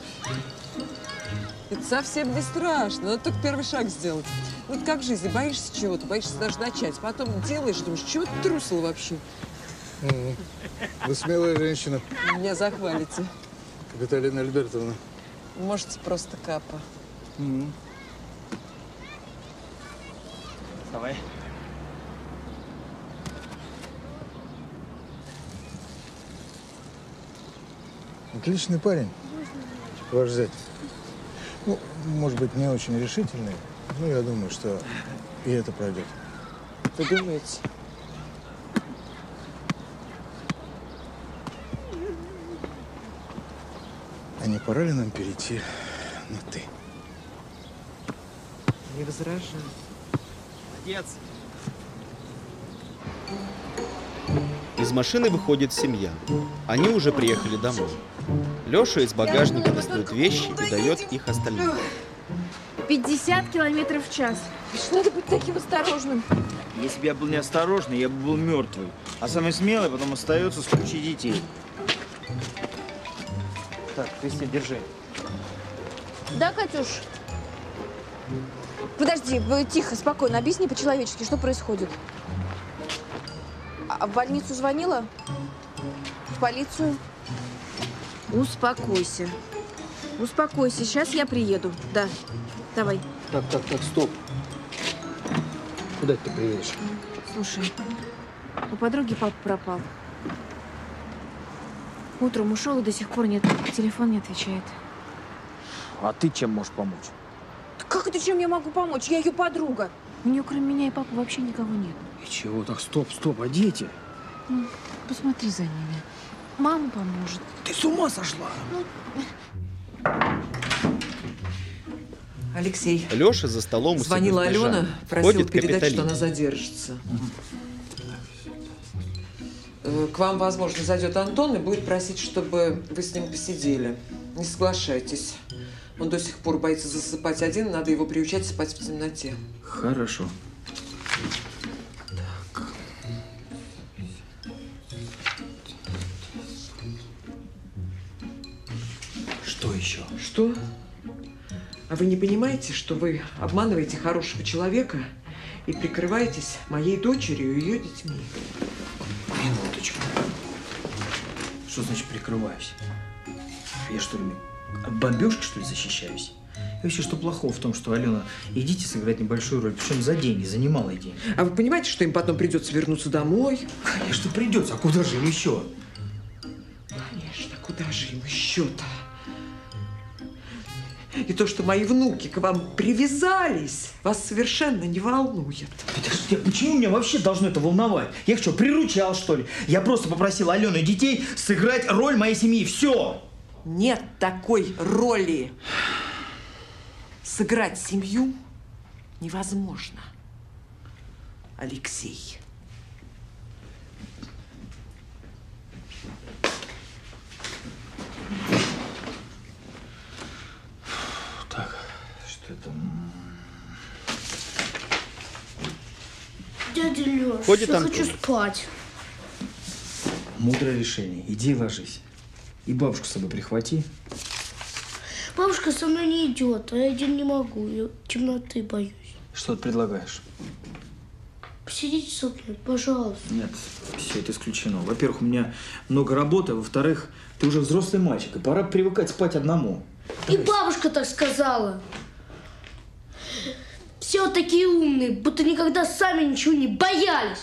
Это совсем не страшно. Надо только первый шаг сделать. Вот как в жизни, боишься чего-то, боишься даже начать. Потом делаешь, думаешь, чего ты трусил вообще? Угу. Вы смелая женщина. Меня захвалите. Капитолина Альбертовна. Можете просто Капа. Угу. Давай. Отличный парень, ваш зять. Ну, может быть, не очень решительный, но я думаю, что и это пройдет. Вы думаете? А не пора ли нам перейти на «ты»? Не возражаю. Молодец. Из машины выходит семья. Они уже приехали домой. Леша из багажника достает вещи и дает их остальным. пятьдесят километров в час. Что надо быть таким осторожным? Если бы я был неосторожный, я бы был мертвый. А самый смелый потом остается с кучей детей. Так, Кристина, держи. Да, Катюш? Подожди, вы тихо, спокойно, объясни по-человечески, что происходит. А в больницу звонила? В полицию? Успокойся. Успокойся, сейчас я приеду. Да, давай. Так, так, так, стоп. Куда ты приедешь? Слушай, у подруги папа пропал. Утром ушел и до сих пор нет, телефон не отвечает. А ты чем можешь помочь? Как это чем я могу помочь? Я ее подруга. У нее кроме меня и папы вообще никого нет. И чего? Так, стоп, стоп, а дети? Ну, посмотри за ними. Мама поможет. Ты с ума сошла? Ну... Алексей. Леша за столом звонила Алена, просила передать, что она задержится. К вам, возможно, зайдет Антон и будет просить, чтобы вы с ним посидели. Не соглашайтесь. Он до сих пор боится засыпать один, надо его приучать спать в темноте. Хорошо. Так. Что еще? Что? А вы не понимаете, что вы обманываете хорошего человека и прикрываетесь моей дочерью и ее детьми? Минуточку. Что значит прикрываюсь? Я что ли, от бомбежки, что ли, защищаюсь? И вообще, что плохого в том, что Алена, идите сыграть небольшую роль, причем за деньги, за немалые деньги. А вы понимаете, что им потом придется вернуться домой? Конечно, придется. А куда же им еще? Конечно, куда же им еще-то? И то, что мои внуки к вам привязались, вас совершенно не волнует. Подожди, почему меня вообще должно это волновать? Я их что, приручал, что ли? Я просто попросил Алену и детей сыграть роль моей семьи. Все! Нет такой роли. Сыграть семью невозможно. Алексей. Так, что это? Дядя Лёш, Ходит я Антон. хочу спать. Мудрое решение. Иди ложись. И бабушку с собой прихвати. Бабушка со мной не идет, а я один не могу. Я темноты боюсь. Что ты предлагаешь? Посидите со мной, пожалуйста. Нет, все это исключено. Во-первых, у меня много работы, а во-вторых, ты уже взрослый мальчик, и пора привыкать спать одному. И бабушка так сказала. Все вот такие умные, будто никогда сами ничего не боялись.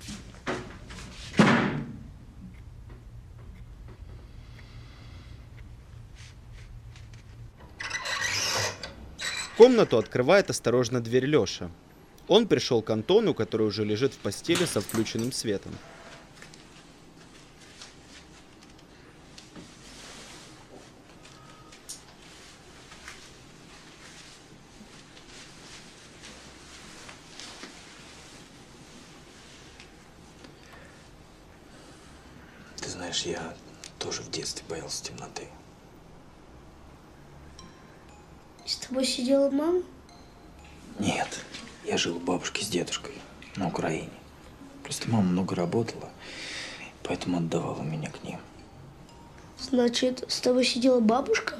Комнату открывает осторожно дверь Лёша. Он пришел к Антону, который уже лежит в постели со включенным светом. Ты знаешь, я тоже в детстве боялся темноты. С тобой сидела мама? Нет, я жил у бабушки с дедушкой на Украине. Просто мама много работала, поэтому отдавала меня к ним. Значит, с тобой сидела бабушка?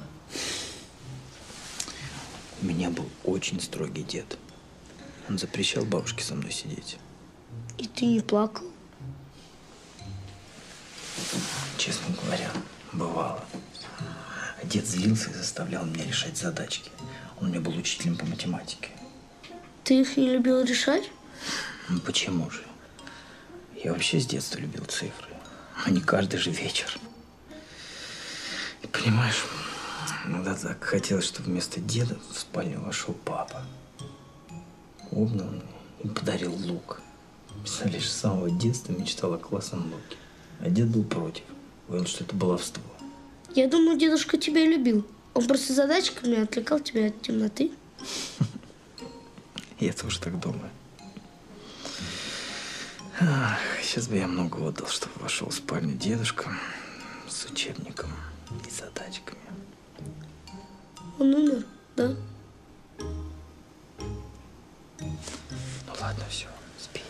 У меня был очень строгий дед. Он запрещал бабушке со мной сидеть. И ты не плакал? Честно говоря, бывало. А дед злился и заставлял меня решать задачки. Он у меня был учителем по математике. Ты их не любил решать? Ну почему же? Я вообще с детства любил цифры. А не каждый же вечер. И понимаешь, иногда так хотелось, чтобы вместо деда в спальню вошел папа. Обнял меня и подарил лук. Представляешь, с самого детства мечтал о классном луке. А дед был против. Говорил, что это баловство. Я думаю, дедушка тебя любил. Он просто задачками отвлекал тебя от темноты. Я тоже так думаю. Ах, сейчас бы я много отдал, чтобы вошел в спальню дедушка с учебником и задачками. Он умер, да? Ну ладно, все, спи.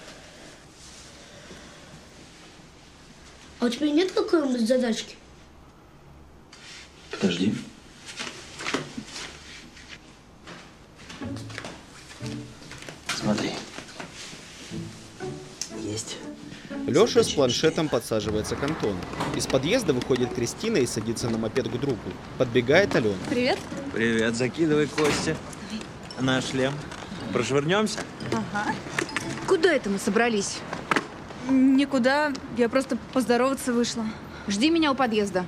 А у тебя нет какой-нибудь задачки? Подожди. Смотри. Есть. Лёша с планшетом подсаживается к Антону. Из подъезда выходит Кристина и садится на мопед к другу. Подбегает Алена. Привет. Привет, закидывай Костя. На шлем. Прошвырнемся? Ага. Куда это мы собрались? Никуда. Я просто поздороваться вышла. Жди меня у подъезда.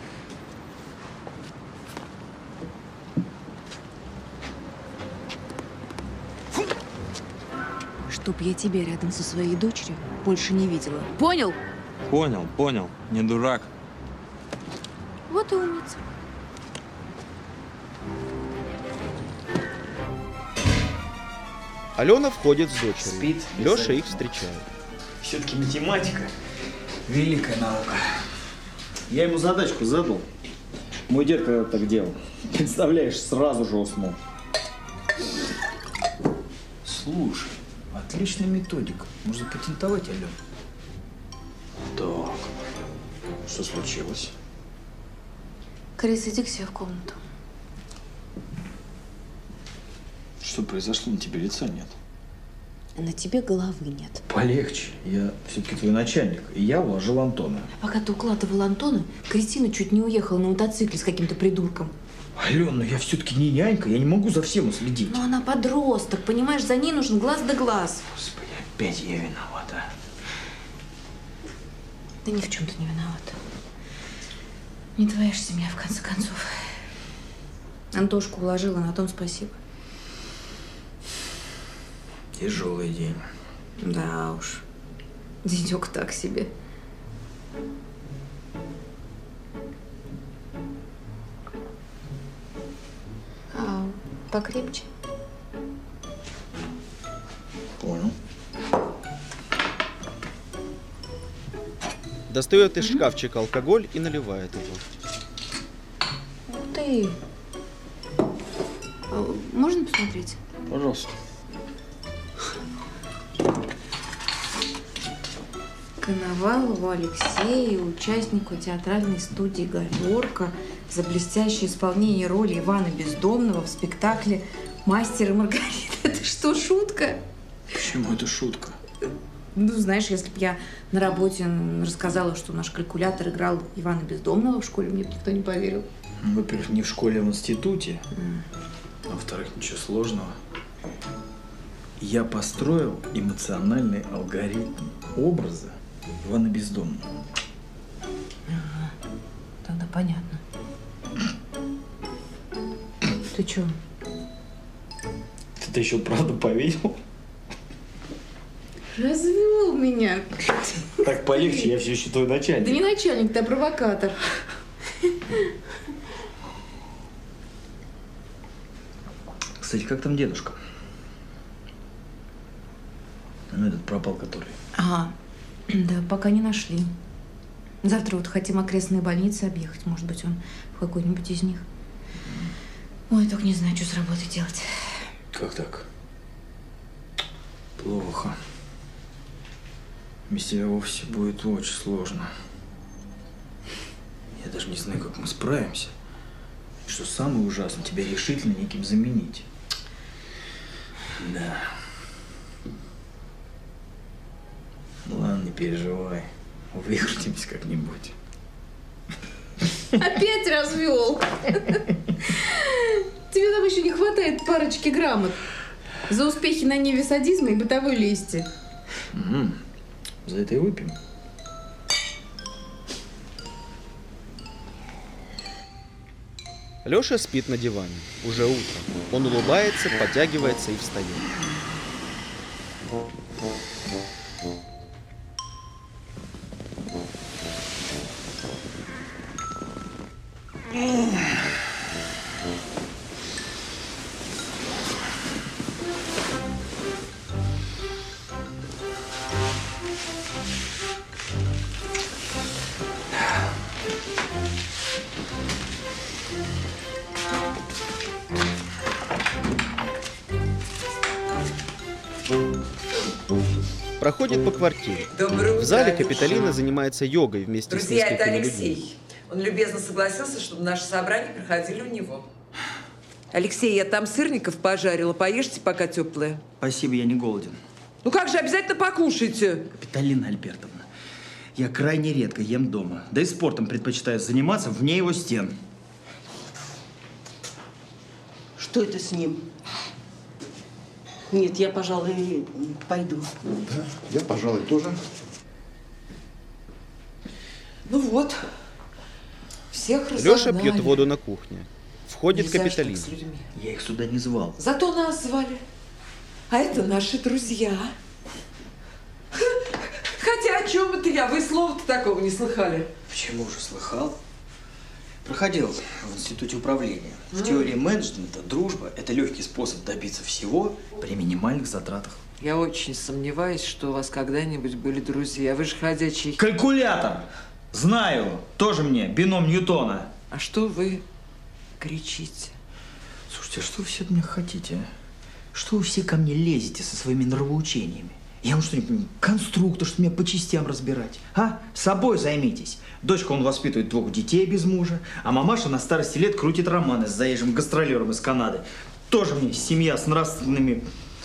Чтоб я тебя рядом со своей дочерью больше не видела. Понял? Понял, понял. Не дурак. Вот и умница. Алена входит с дочерью. Спит. Лёша их встречает. Все-таки математика – великая наука. Я ему задачку задал. Мой дед когда так делал. Представляешь, сразу же уснул. Слушай, отличная методика. Можно патентовать, Алена. Так, что случилось? Крис, иди к себе в комнату. Что произошло? На тебе лица нет. На тебе головы нет. Полегче. Я все-таки твой начальник. И я уложил Антона. Пока ты укладывал Антона, Кристина чуть не уехала на мотоцикле с каким-то придурком. Алена, ну я все-таки не нянька, я не могу за всем уследить. Но она подросток, понимаешь, за ней нужен глаз да глаз. Господи, опять я виновата. Да ни в чем ты не виновата. Не твоя же семья, в конце концов. Антошку уложила, на том спасибо. Тяжелый день. Да уж. Денек так себе. Покрепче. Понял. Достает из шкафчика алкоголь и наливает его. Ух ты. А можно посмотреть? Пожалуйста. Коновалову Алексею, участнику театральной студии «Галерка», за блестящее исполнение роли Ивана Бездомного в спектакле «Мастер и Маргарита». Это что, шутка? Почему это шутка? Ну, знаешь, если бы я на работе рассказала, что наш калькулятор играл Ивана Бездомного в школе, мне бы никто не поверил. Во-первых, не в школе, а в институте. Mm. А во-вторых, ничего сложного. Я построил эмоциональный алгоритм образа Ивана Бездомного. Ага. Тогда понятно. Ты чё? Ты еще правда поверил? Развел меня. Так полегче, я все еще твой начальник. Да не начальник, ты провокатор. Кстати, как там дедушка? Ну, этот пропал, который. Ага. Да, пока не нашли. Завтра вот хотим окрестные больницы объехать. Может быть, он в какой-нибудь из них. Ой, только не знаю, что с работой делать. Как так? Плохо. Без тебя в офисе будет очень сложно. Я даже не знаю, как мы справимся. И что самое ужасное, тебя решительно неким заменить. Да. Ладно, не переживай. Выкрутимся как-нибудь. Опять развел. Тебе там еще не хватает парочки грамот за успехи на ниве садизма и бытовой лести. Угу. За это и выпьем. Лёша спит на диване. Уже утро. Он улыбается, подтягивается и встает. Проходит по квартире. В зале Капитолина занимается йогой вместе Друзья, с это несколькими Алексей. людьми. Он любезно согласился, чтобы наши собрания проходили у него. Алексей, я там сырников пожарила. Поешьте, пока теплые. Спасибо, я не голоден. Ну как же, обязательно покушайте. Капитолина Альбертовна, я крайне редко ем дома. Да и спортом предпочитаю заниматься вне его стен. Что это с ним? Нет, я, пожалуй, пойду. Да, я, пожалуй, тоже. Ну вот, всех разогнали. Лёша пьет воду на кухне. Входит Нельзя Капитолина. ж так с людьми. Я их сюда не звал. Зато нас звали. А это наши друзья. Хотя о чем это я? Вы слова-то такого не слыхали. Почему же слыхал? Проходил в институте управления. В Mm. теории менеджмента дружба – это легкий способ добиться всего при минимальных затратах. Я очень сомневаюсь, что у вас когда-нибудь были друзья. Вы же ходячий… Калькулятор! Знаю! Тоже мне бином Ньютона. А что вы кричите? Слушайте, а что вы все от меня хотите, а? Что вы все ко мне лезете со своими нравоучениями? Я вам что, не понимаю, конструктор, что меня по частям разбирать? А? Собой займитесь. Дочка, он воспитывает двух детей без мужа, а мамаша на старости лет крутит романы с заезжим гастролером из Канады. Тоже мне семья с нравственными…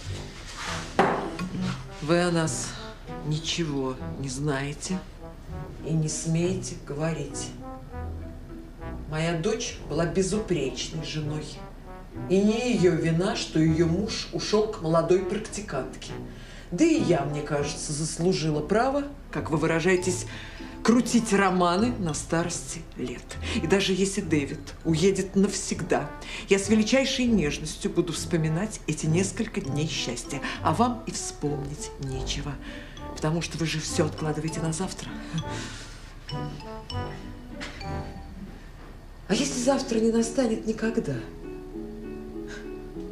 Вы о нас ничего не знаете и не смеете говорить. Моя дочь была безупречной женой. И не ее вина, что ее муж ушел к молодой практикантке. Да и я, мне кажется, заслужила право, как вы выражаетесь, крутить романы на старости лет. И даже если Дэвид уедет навсегда, я с величайшей нежностью буду вспоминать эти несколько дней счастья. А вам и вспомнить нечего, потому что вы же все откладываете на завтра. А если завтра не настанет никогда?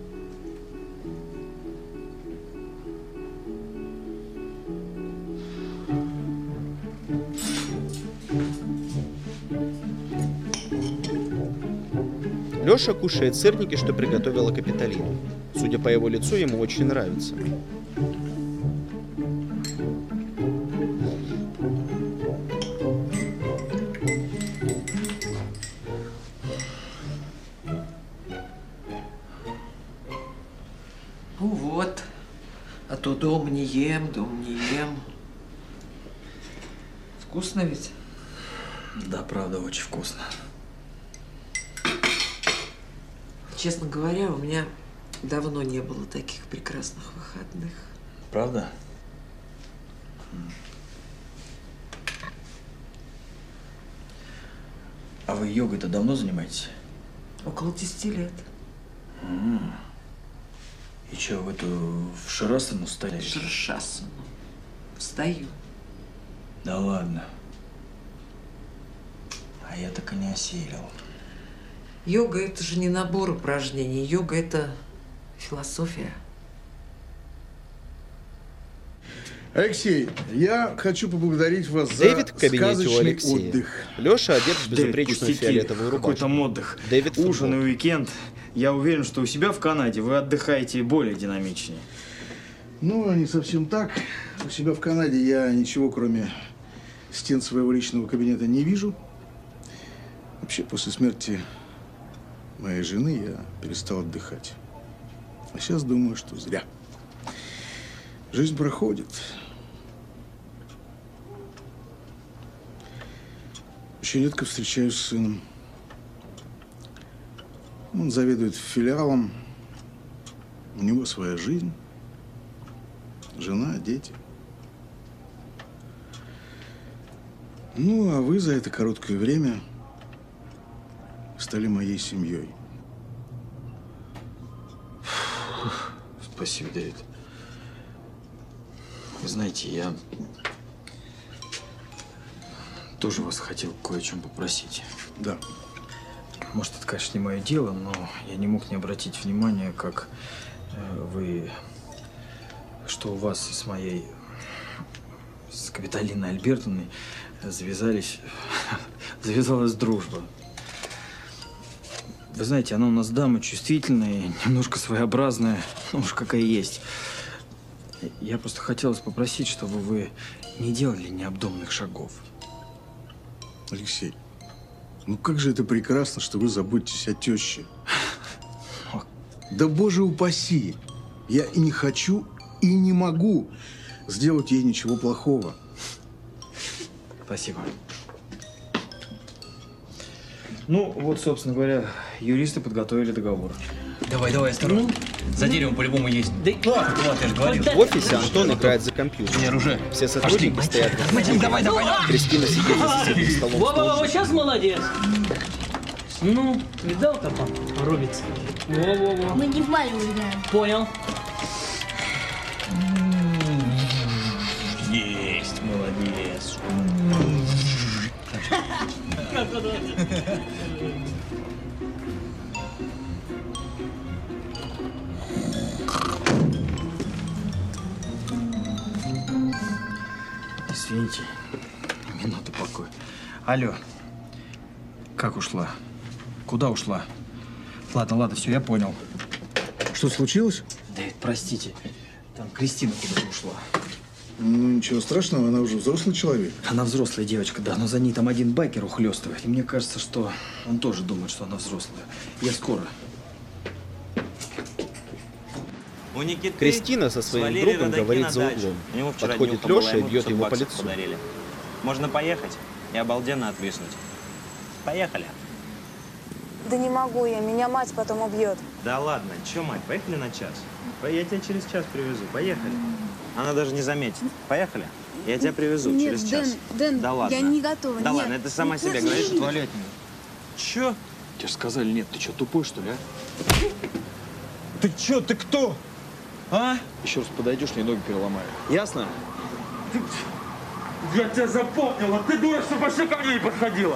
Леша кушает сырники, что приготовила Капитолина. Судя по его лицу, ему очень нравится. Ну вот. А то дом не ем, дом не ем. Вкусно ведь? Да, правда, очень вкусно. Честно говоря, у меня давно не было таких прекрасных выходных. Правда? А вы йогой-то давно занимаетесь? Около десяти лет. М. И что, в эту в шарасану стоите? Шаршасану. Встаю. Да ладно. А я так и не осилил. Йога – это же не набор упражнений. Йога – это философия. Алексей, я хочу поблагодарить вас за Дэвид в кабинете у сказочный Алексея. отдых. Леша одет в Дэвид, безупречную пустяки. фиолетовую Какой рубашку. там отдых? Дэвид Ужин и уикенд. Я уверен, что у себя в Канаде вы отдыхаете более динамичнее. Ну, не совсем так. У себя в Канаде я ничего, кроме стен своего личного кабинета, не вижу. Вообще, после смерти моей жены я перестал отдыхать. А сейчас думаю, что зря. Жизнь проходит. Еще редко встречаюсь с сыном. Он заведует филиалом. У него своя жизнь. Жена, дети. Ну, а вы за это короткое время стали моей семьей. Спасибо, Дэвид. Вы знаете, я тоже вас хотел кое о чем попросить. Да. Может, это, конечно, не мое дело, но я не мог не обратить внимания, как э, вы, что у вас с моей, с Капитолиной Альбертовной завязались, завязалась дружба. Вы знаете, она у нас дама чувствительная, немножко своеобразная, ну уж какая есть. Я просто хотел вас попросить, чтобы вы не делали необдуманных шагов. Алексей, ну как же это прекрасно, что вы заботитесь о теще. Да боже упаси! Я и не хочу, и не могу сделать ей ничего плохого. Спасибо. Ну, вот, собственно говоря, юристы подготовили договор. Давай, давай, осторожно. За деревом по-любому есть. Да, вот, я же говорил. В офисе Антон играет за компьютером. Уже. Все сотрудники стоят. Давай, давай, давай. Кристина сидит за соседним столом. Во-во-во, вот сейчас молодец. Ну, видал, как он рубится? Во-во-во. Мы не в Марио играем. Понял. Есть, молодец. Извините, минуту покоя. Алло, как ушла? Куда ушла? Ладно, ладно, все, я понял. Что случилось? Дэвид, простите, там Кристина куда-то ушла. Ну, ничего страшного, она уже взрослый человек. Она взрослая девочка, да, но за ней там один байкер ухлёстывает. И мне кажется, что он тоже думает, что она взрослая. Я скоро. Кристина со своим другом говорит за углом. Подходит Леша и бьет его по лицу. Подарили. Можно поехать и обалденно отвиснуть. Поехали. Да не могу я, меня мать потом убьет. Да ладно, чё, мать, поехали на час. Я тебя через час привезу, поехали. Она даже не заметит. Поехали? Я тебя привезу Нет, через час. Дэн, Дэн, да ладно. я не готова. Да нет. ладно, это сама Нет, себе нет, говоришь. нет. Туалет. Чё? Тебе же сказали нет. Ты что, тупой, что ли, а? Ты чё, ты кто? А? Еще раз подойдешь, мне ноги переломаю. Ясно? Я тебя запомнил, а ты дура, что вообще ко мне не подходила.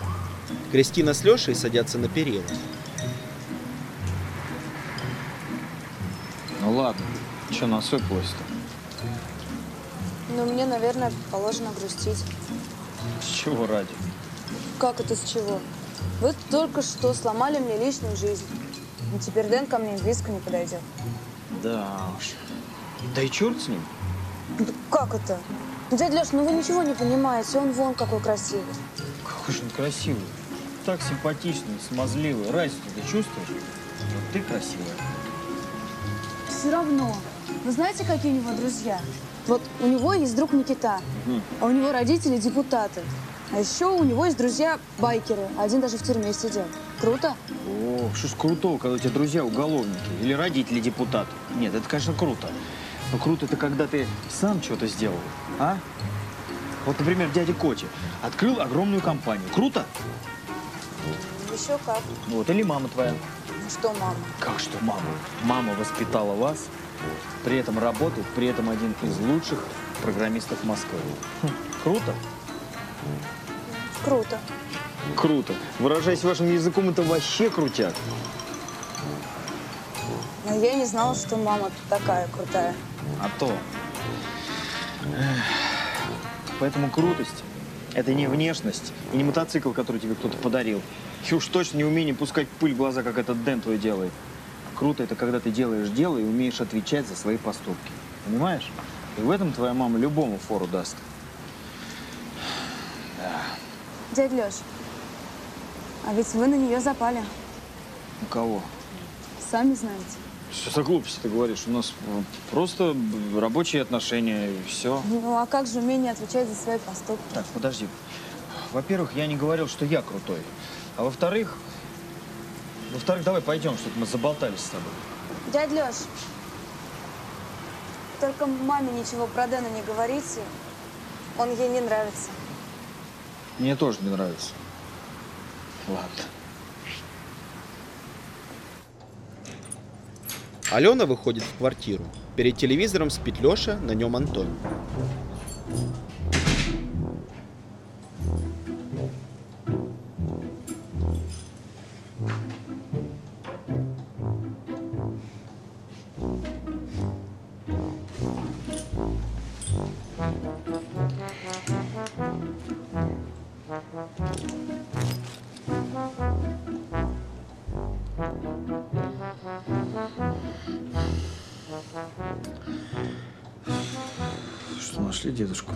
Кристина с Лешей садятся на перила. еще насыпалось-то? Ну, мне, наверное, положено грустить. С чего ради? Как это с чего? Вы только что сломали мне личную жизнь. И теперь Дэн ко мне близко не подойдет. Да уж. Да и черт с ним. Да как это? Дядя Леш, ну вы ничего не понимаете. Он вон какой красивый. Какой же он красивый. Так симпатичный, смазливый. Разницу ты чувствуешь? Вот ты красивая. Все равно. Вы знаете, какие у него друзья? Вот у него есть друг Никита, Угу. а у него родители депутаты. А еще у него есть друзья байкеры. Один даже в тюрьме сидел. Круто? О, что ж крутого, когда у тебя друзья уголовники или родители депутаты. Нет, это, конечно, круто. Но круто это когда ты сам что-то сделал, а? Вот, например, дядя Коти открыл огромную компанию. Круто? Еще как. Вот, или мама твоя. Что мама? Как что мама? Мама воспитала вас, при этом работает, при этом один из лучших программистов Москвы. Хм, круто? Круто. Круто. Выражаясь вашим языком, это вообще крутяк. Но я не знала, что мама такая крутая. А то. Эх. Поэтому крутость – это не внешность и не мотоцикл, который тебе кто-то подарил. И уж точно не умение пускать пыль в глаза, как этот Дэн твой делает. Круто – это когда ты делаешь дело и умеешь отвечать за свои поступки. Понимаешь? И в этом твоя мама любому фору даст. Да. Дядя Леш, а ведь вы на нее запали. У кого? Сами знаете. Что за глупости ты говоришь? У нас просто рабочие отношения и все. Ну, а как же умение отвечать за свои поступки? Так, подожди. Во-первых, я не говорил, что я крутой. А во-вторых, во-вторых, давай пойдем, чтобы мы заболтались с тобой. Дядя Леш, только маме ничего про Дэна не говорите. Он ей не нравится. Мне тоже не нравится. Ладно. Алена выходит в квартиру. Перед телевизором спит Леша, на нем Антон. Что, нашли дедушку?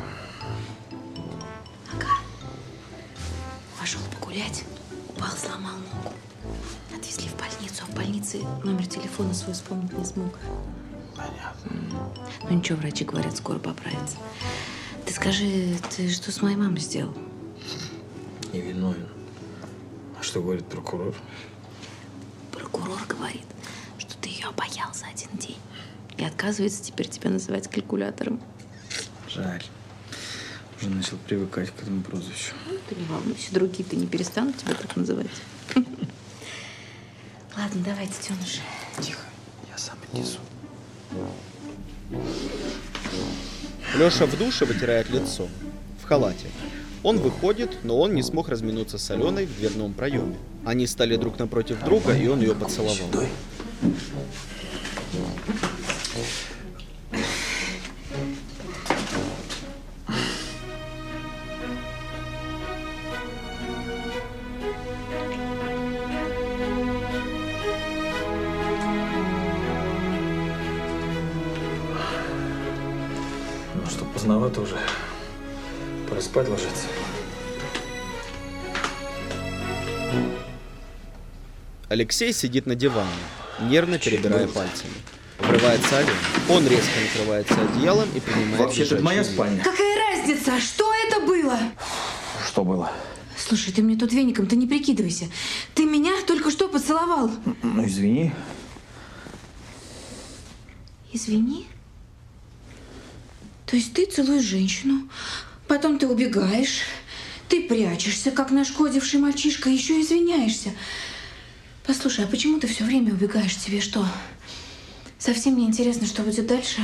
Пошел погулять, упал, сломал ногу. Отвезли в больницу, а в больнице номер телефона свой вспомнить не смог. Понятно. Ну ничего, врачи говорят, скоро поправится. Ты скажи, ты что с моей мамой сделал? Не виновен. А что говорит прокурор? Прокурор говорит, что ты ее обаял за один день. И отказывается теперь тебя называть калькулятором. Жаль. Уже начал привыкать к этому прозвищу. Ну, ты не волнуйся, другие-то не перестанут тебя так называть. Ладно, давай, детеныш. Тихо, я сам отнесу. Леша в душе вытирает лицо. В халате. Он выходит, но он не смог разминуться с Аленой в дверном проеме. Они стали друг напротив друга, и он ее поцеловал. Ну что, поздновато уже. Пора спать ложиться. Алексей сидит на диване, нервно перебирая пальцами. Врывается Алена. Он резко накрывается одеялом и принимает Вообще-то это моя лежачий спальня. Какая разница? Что это было? Что было? Слушай, ты мне тут веником-то не прикидывайся. Ты меня только что поцеловал. Ну, извини. Извини? То есть ты целуешь женщину, потом ты убегаешь, ты прячешься, как нашкодивший мальчишка, еще извиняешься. Послушай, а почему ты все время убегаешь? Тебе что, совсем не интересно, что будет дальше?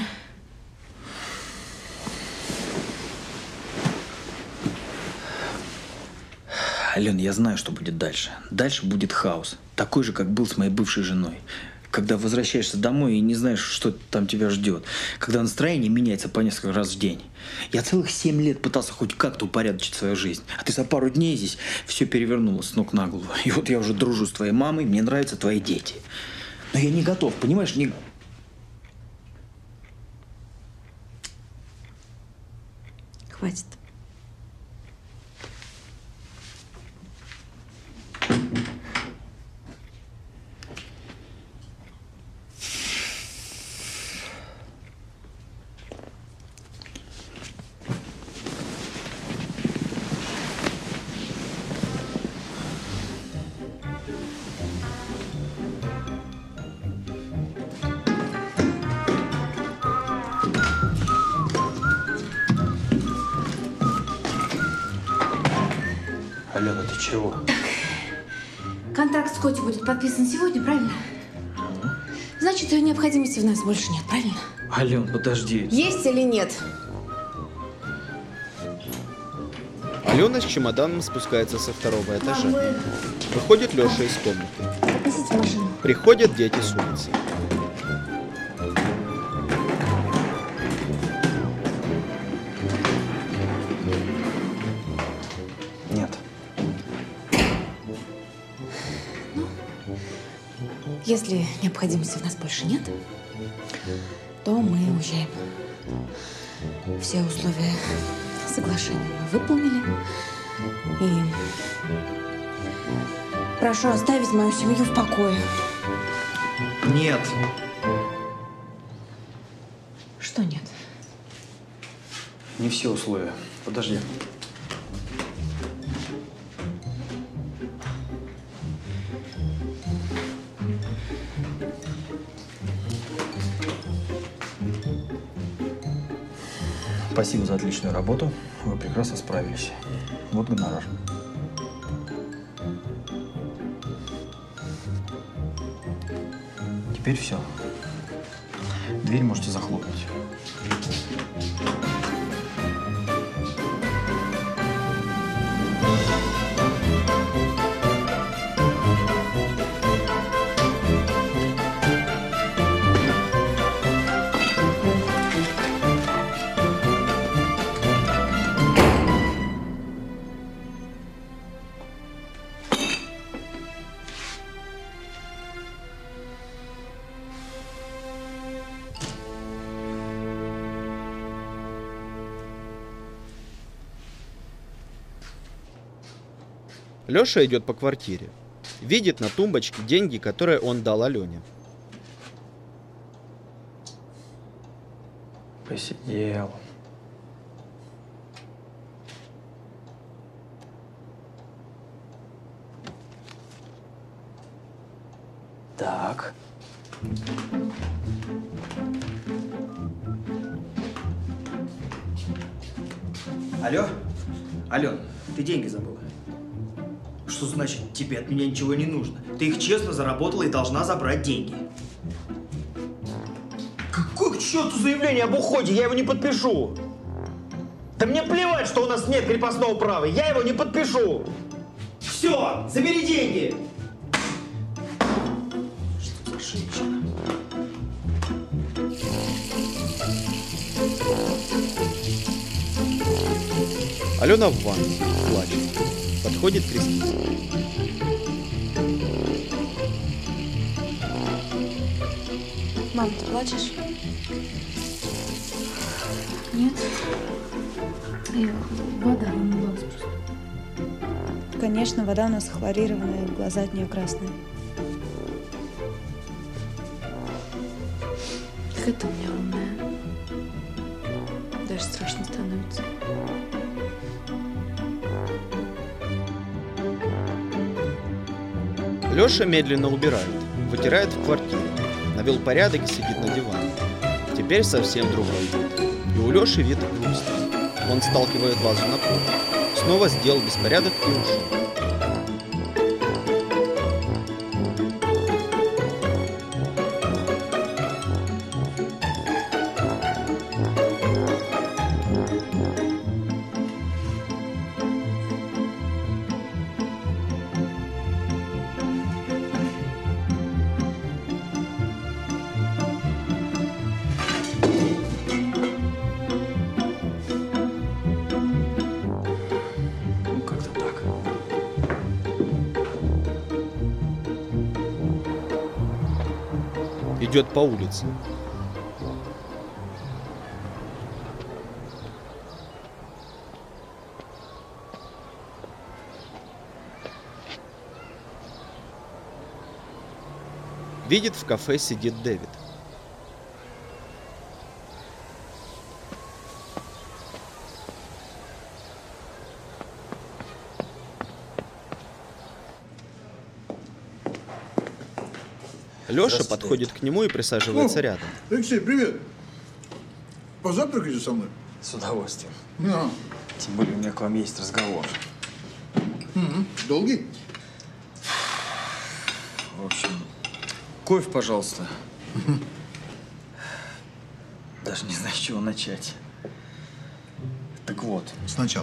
Ален, я знаю, что будет дальше. Дальше будет хаос. Такой же, как был с моей бывшей женой. когда возвращаешься домой и не знаешь, что там тебя ждет. Когда настроение меняется по несколько раз в день. Я целых семь лет пытался хоть как-то упорядочить свою жизнь. А ты за пару дней здесь все перевернуло с ног на голову. И вот я уже дружу с твоей мамой, мне нравятся твои дети. Но я не готов, понимаешь, не... Хватит. Алена, ты чего? Контракт с Коти будет подписан сегодня, правильно? Значит, необходимости в нас больше нет, правильно? Ален, подожди. Есть или нет? Алена с чемоданом спускается со второго этажа. Выходит Леша из комнаты. Запустите машину. Приходят дети с улицы. Нет. Если необходимости в нас больше нет, то мы уезжаем. Все условия соглашения мы выполнили. И прошу оставить мою семью в покое. Нет. Что нет? Не все условия. Подожди. Спасибо за отличную работу. Вы прекрасно справились. Вот гонорар. Теперь все. Дверь можете захлопнуть. Леша идет по квартире. Видит на тумбочке деньги, которые он дал Алене. Посидел. Так. Алло? Ален, ты деньги забыла? Что значит, тебе от меня ничего не нужно? Ты их честно заработала и должна забрать деньги. Какое к черту заявление об уходе? Я его не подпишу. Да мне плевать, что у нас нет крепостного права. Я его не подпишу. Все, забери деньги. Что за женщина? Алена в ванной, плачет. Подходит Кристина. Мам, ты плачешь? Нет. Я вода волновалась просто. Конечно, вода у нас хлорированная, глаза от нее красные. Так это у меня умная. Даже страшно становится. Леша медленно убирает, вытирает в квартире, навел порядок и сидит на диване. Теперь совсем другой вид. И у Леши вид грустный. Он сталкивает вазу на пол. Снова сделал беспорядок и ушел. идет по улице. Видит, в кафе сидит Дэвид. Леша подходит к нему и присаживается О, рядом. Алексей, привет. Позавтракайте со мной? С удовольствием. Да. Тем более у меня к вам есть разговор. Угу. Долгий? В общем, кофе, пожалуйста. Даже не знаю, с чего начать. Так вот. Сначала.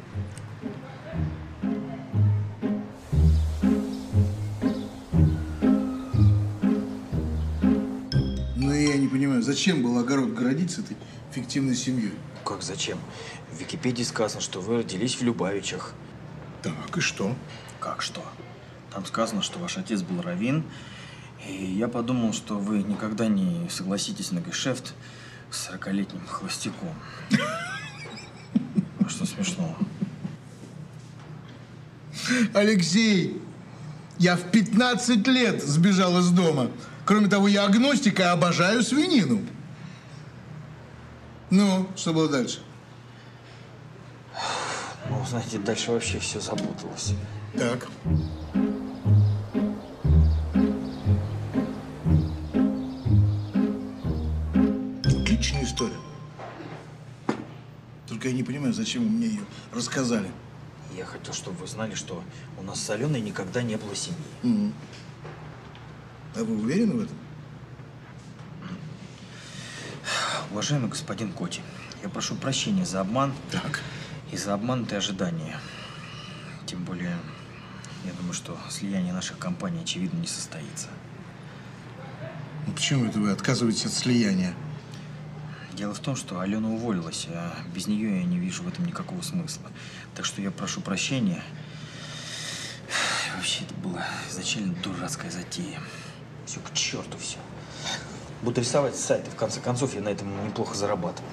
Ну, я не понимаю, зачем был огород городить с этой фиктивной семьей? Как зачем? В Википедии сказано, что вы родились в Любавичах. Так, и что? Как что? Там сказано, что ваш отец был раввин, и я подумал, что вы никогда не согласитесь на гешефт с сорокалетним холостяком. А что смешного? Алексей, я в пятнадцать лет сбежал из дома. Кроме того, я агностик и обожаю свинину. Ну, что было дальше? Ну, знаете, дальше вообще все запуталось. Так. Отличная история. Только я не понимаю, зачем вы мне ее рассказали. Я хотел, чтобы вы знали, что у нас с Аленой никогда не было семьи. Угу. А вы уверены в этом? Уважаемый господин Коти, я прошу прощения за обман. Так. И за обманутые ожидания. Тем более, я думаю, что слияние наших компаний, очевидно, не состоится. Ну, почему это вы отказываетесь от слияния? Дело в том, что Алена уволилась, а без нее я не вижу в этом никакого смысла. Так что я прошу прощения. Вообще, это была изначально дурацкая затея. Все к черту все. Буду рисовать сайты, в конце концов, я на этом неплохо зарабатывал.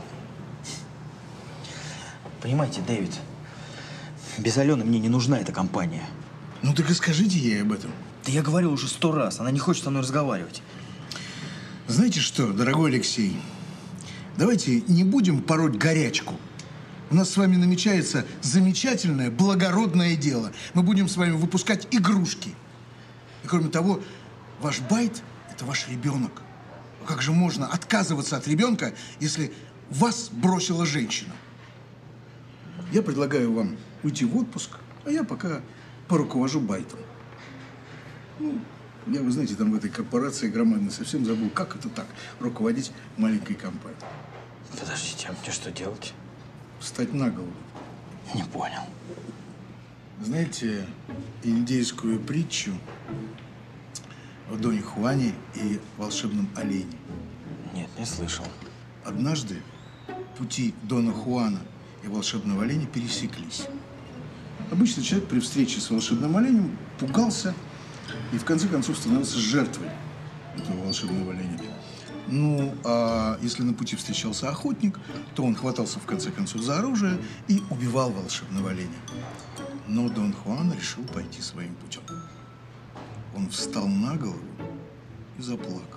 Понимаете, Дэвид, без Алены мне не нужна эта компания. Ну так и скажите ей об этом. Да я говорил уже сто раз, она не хочет со мной разговаривать. Знаете что, дорогой Алексей, давайте не будем пороть горячку. У нас с вами намечается замечательное, благородное дело. Мы будем с вами выпускать игрушки. И кроме того, ваш байт – это ваш ребенок. Как же можно отказываться от ребенка, если вас бросила женщина? Я предлагаю вам уйти в отпуск, а я пока поруковожу байтом. Ну, я, вы знаете, там в этой корпорации громадной совсем забыл, как это так, руководить маленькой компанией. Подождите, а мне что делать? Встать на голову. Не понял. Знаете индейскую притчу о Доне Хуане и волшебном олене? Нет, не слышал. Однажды пути Дона Хуана и волшебного оленя пересеклись. Обычно человек при встрече с волшебным оленем пугался и в конце концов становился жертвой этого волшебного оленя. Ну, а если на пути встречался охотник, то он хватался в конце концов за оружие и убивал волшебного оленя. Но Дон Хуан решил пойти своим путем. Он встал на голову и заплакал.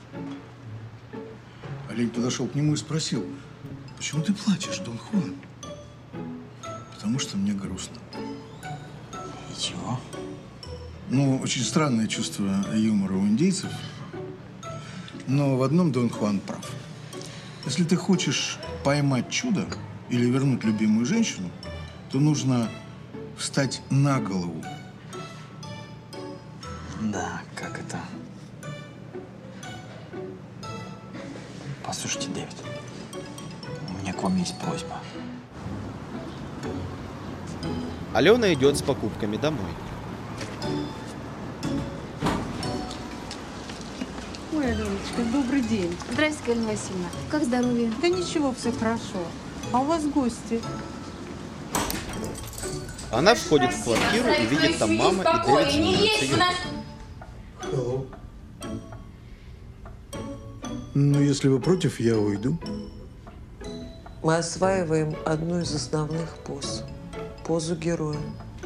Олень подошел к нему и спросил: «Почему ты плачешь, Дон Хуан?» «Потому что мне грустно». И чего? Ну, очень странное чувство юмора у индейцев. Но в одном Дон Хуан прав. Если ты хочешь поймать чудо или вернуть любимую женщину, то нужно встать на голову. Да, как это? Послушайте, Дэвид, у меня к вам есть просьба. Алена идет с покупками домой. Ой, Аленочка, добрый день. Здравствуйте, Галина Васильевна. Как здоровье? Да ничего, все хорошо. А у вас гости? Она входит в квартиру и видит там мама и Дэвид занимаются йогой. Ну, если вы против, я уйду. Мы осваиваем одну из основных поз. Позу героя.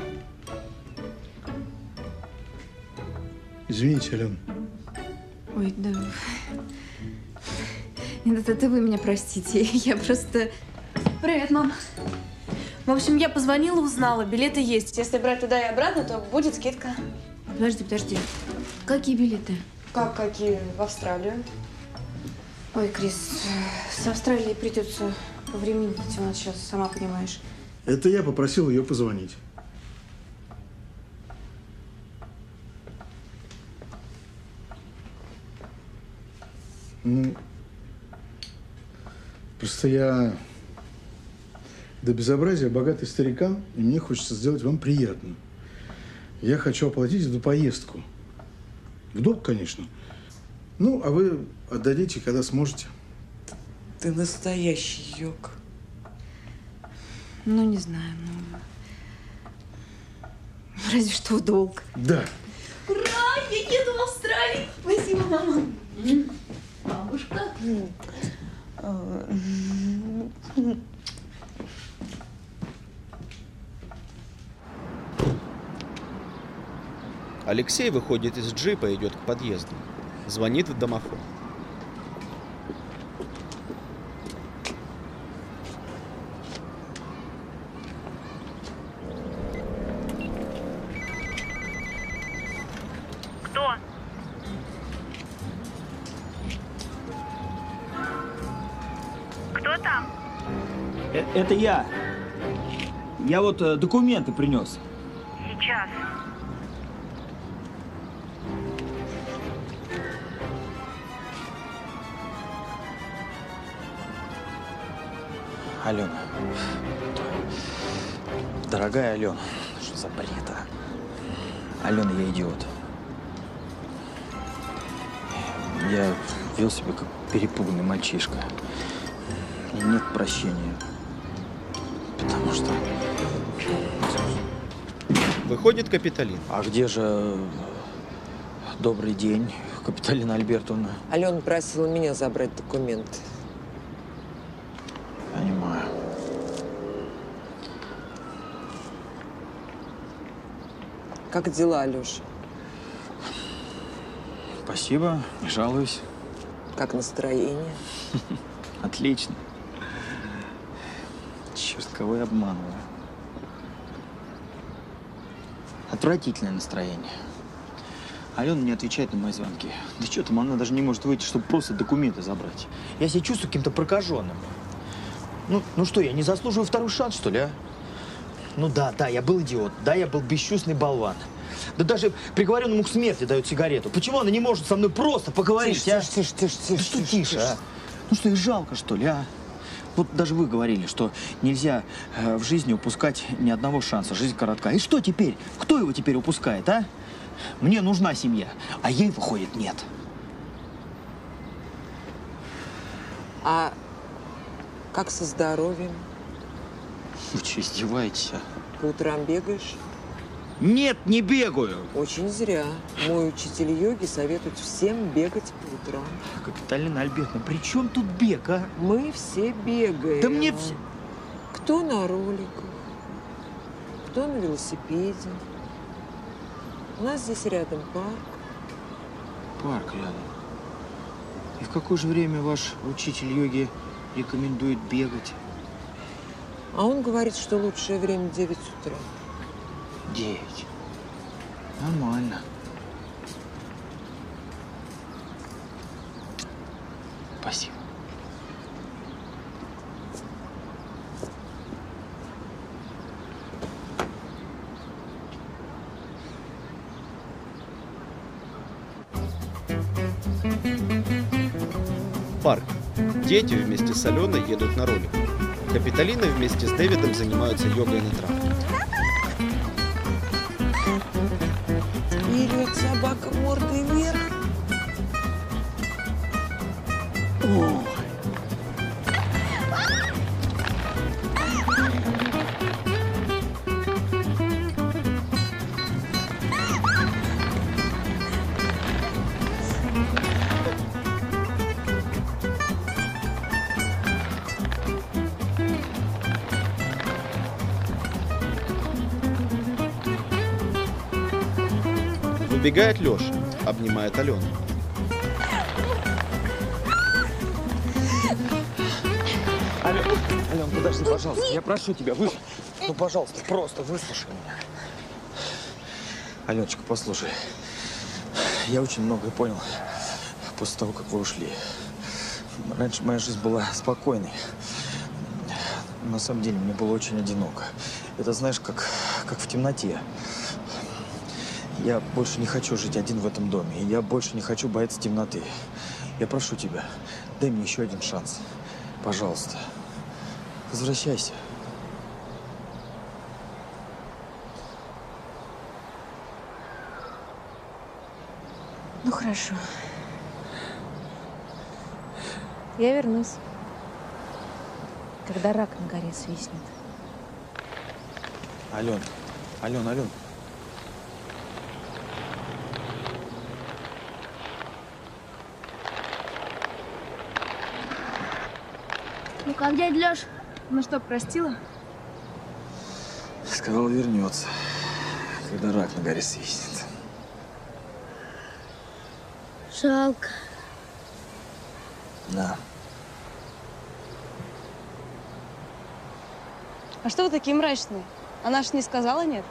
Извините, Алена. Ой, да. Нет, это вы меня простите. Я просто... Привет, мам. В общем, я позвонила, узнала, билеты есть. Если брать туда и обратно, то будет скидка. Подожди, подожди. Какие билеты? Как какие? В Австралию. Ой, Крис, с Австралией придется повременить у нас сейчас, сама понимаешь. Это я попросил ее позвонить. Ну, просто я до безобразия богатый старикан, и мне хочется сделать вам приятно. Я хочу оплатить эту поездку. В долг, конечно. Ну, а вы отдадите, когда сможете. Ты настоящий йог. Ну, не знаю, ну... Разве что в долг. Да. Ура! Я еду в Австралию! Спасибо, мама. Бабушка. Алексей выходит из джипа и идет к подъезду. Звонит в домофон. Кто? Кто там? Э- Это я. Я вот э, документы принес. Сейчас. Алена. Дорогая Алена. Что за бред, а? Алена, я идиот. Я вел себя как перепуганный мальчишка. И нет прощения. Потому что... Выходит Капитолин. А где же добрый день, Капитолина Альбертовна? Алена просила меня забрать документы. Понимаю. Как дела, Алёша? Спасибо, не жалуюсь. Как настроение? Отлично. Черт, кого я обманываю. Отвратительное настроение. Алена не отвечает на мои звонки. Да что там, она даже не может выйти, чтобы просто документы забрать. Я себя чувствую каким-то прокаженным. Ну, ну что, я не заслуживаю второй шанс, что ли, а? Ну да, да, я был идиот. Да, я был бесчувственный болван. Да даже приговоренному к смерти дают сигарету. Почему она не может со мной просто поговорить, тише, а? Тише, тише, тише, да что тише, тише, тише. а? Ну что, их жалко, что ли, а? Вот даже вы говорили, что нельзя э, в жизни упускать ни одного шанса. Жизнь коротка. И что теперь? Кто его теперь упускает, а? Мне нужна семья, а ей, выходит, нет. А как со здоровьем? Вы что, издеваетесь, а? По утрам бегаешь? Нет, не бегаю. Очень зря. Мой учитель йоги советует всем бегать по утрам. Капитолина Альбертовна, при чем тут бег, а? Мы все бегаем. Да мне все... Кто на роликах, кто на велосипеде. У нас здесь рядом парк. Парк рядом. И в какое же время ваш учитель йоги рекомендует бегать? А он говорит, что лучшее время девять утра. Девять. Нормально. Спасибо. Парк. Дети вместе с Аленой едут на роликах. Капитолина вместе с Дэвидом занимаются йогой на травке. Вперед, собака, мордой вверх. Ой. Убегает Леша, обнимает Алену. Ален, Ален, подожди, пожалуйста, я прошу тебя, вы... Ну, пожалуйста, просто выслушай меня. Аленочка, послушай, я очень многое понял после того, как вы ушли. Раньше моя жизнь была спокойной. На самом деле, мне было очень одиноко. Это, знаешь, как, как в темноте. Я больше не хочу жить один в этом доме. И я больше не хочу бояться темноты. Я прошу тебя, дай мне еще один шанс. Пожалуйста, возвращайся. Ну, хорошо. Я вернусь, когда рак на горе свистнет. Ален, Ален, Ален. Ну как, дядя Лёш? Ну что, простила? Сказал, вернется, когда рак на горе свистнет. Жалко. Да. А что вы такие мрачные? Она ж не сказала нет?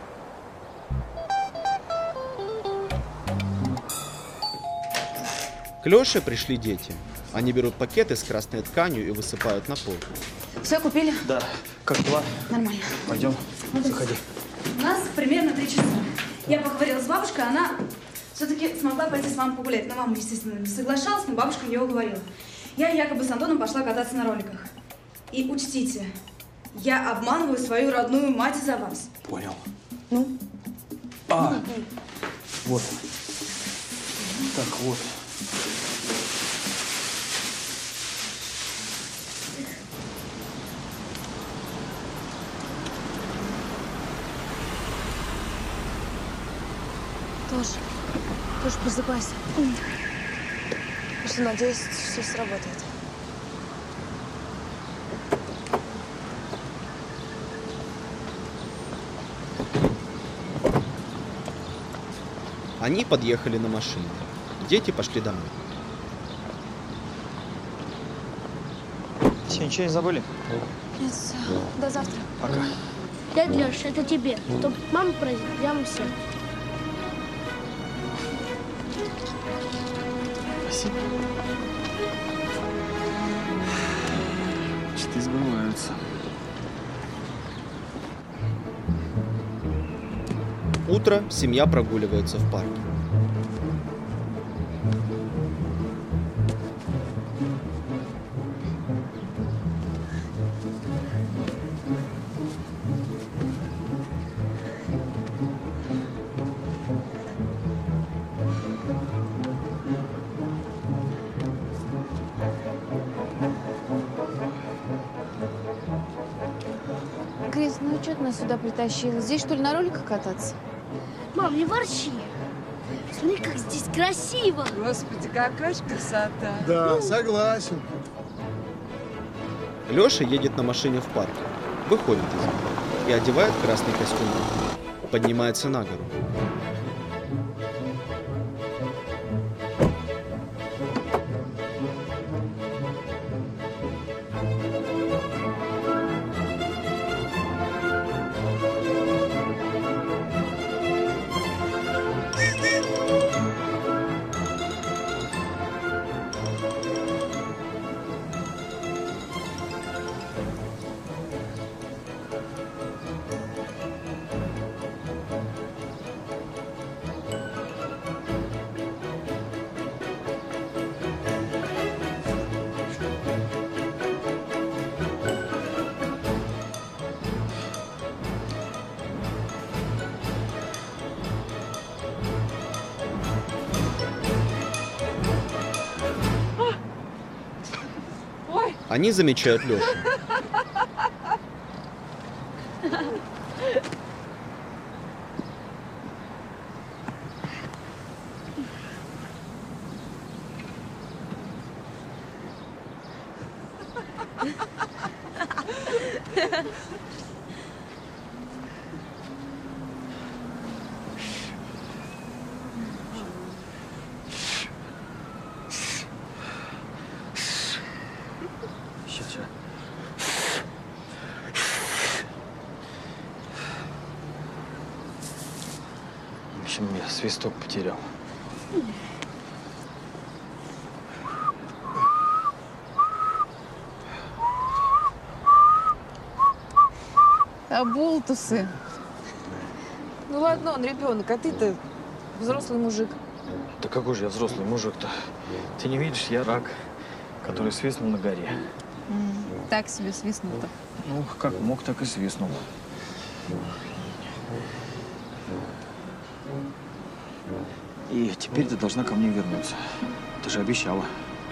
К Лёше пришли дети. Они берут пакеты с красной тканью и высыпают на пол. Все купили? Да. Как дела? Нормально. Пойдем. Заходи. У нас примерно три часа. Я поговорила с бабушкой, она все-таки смогла пойти с мамой погулять. Но мама, естественно, не соглашалась, но бабушка ее уговорила. Я якобы с Антоном пошла кататься на роликах. И учтите, я обманываю свою родную мать за вас. Понял. Ну? А, вот. Так, вот. Тоже. Тоже просыпайся. Что, надеюсь, все сработает. Они подъехали на машине. Дети пошли домой. Все, ничего не забыли? Нет, все. До завтра. Пока. Дядя Лёш, это тебе. Чтоб маму праздник, я вам все. Спасибо. Мечты сбываются. Утро, семья прогуливается в парке. Крис, ну что ты нас сюда притащила? Здесь, что ли, на роликах кататься? Мам, не ворчи. Смотри, как здесь красиво. Господи, какая же красота. Да, согласен. Лёша едет на машине в парк, выходит из него и одевает красный костюм. Поднимается на гору. Они замечают Лёшу. общем, я свисток потерял. Оболтусы. Ну ладно, он ребенок, а ты-то взрослый мужик. Да какой же я взрослый мужик-то? Ты не видишь, я рак, который свистнул на горе. М, Так себе свистнул-то. Ну, как мог, так и свистнул. И теперь ты должна ко мне вернуться. Ты же обещала.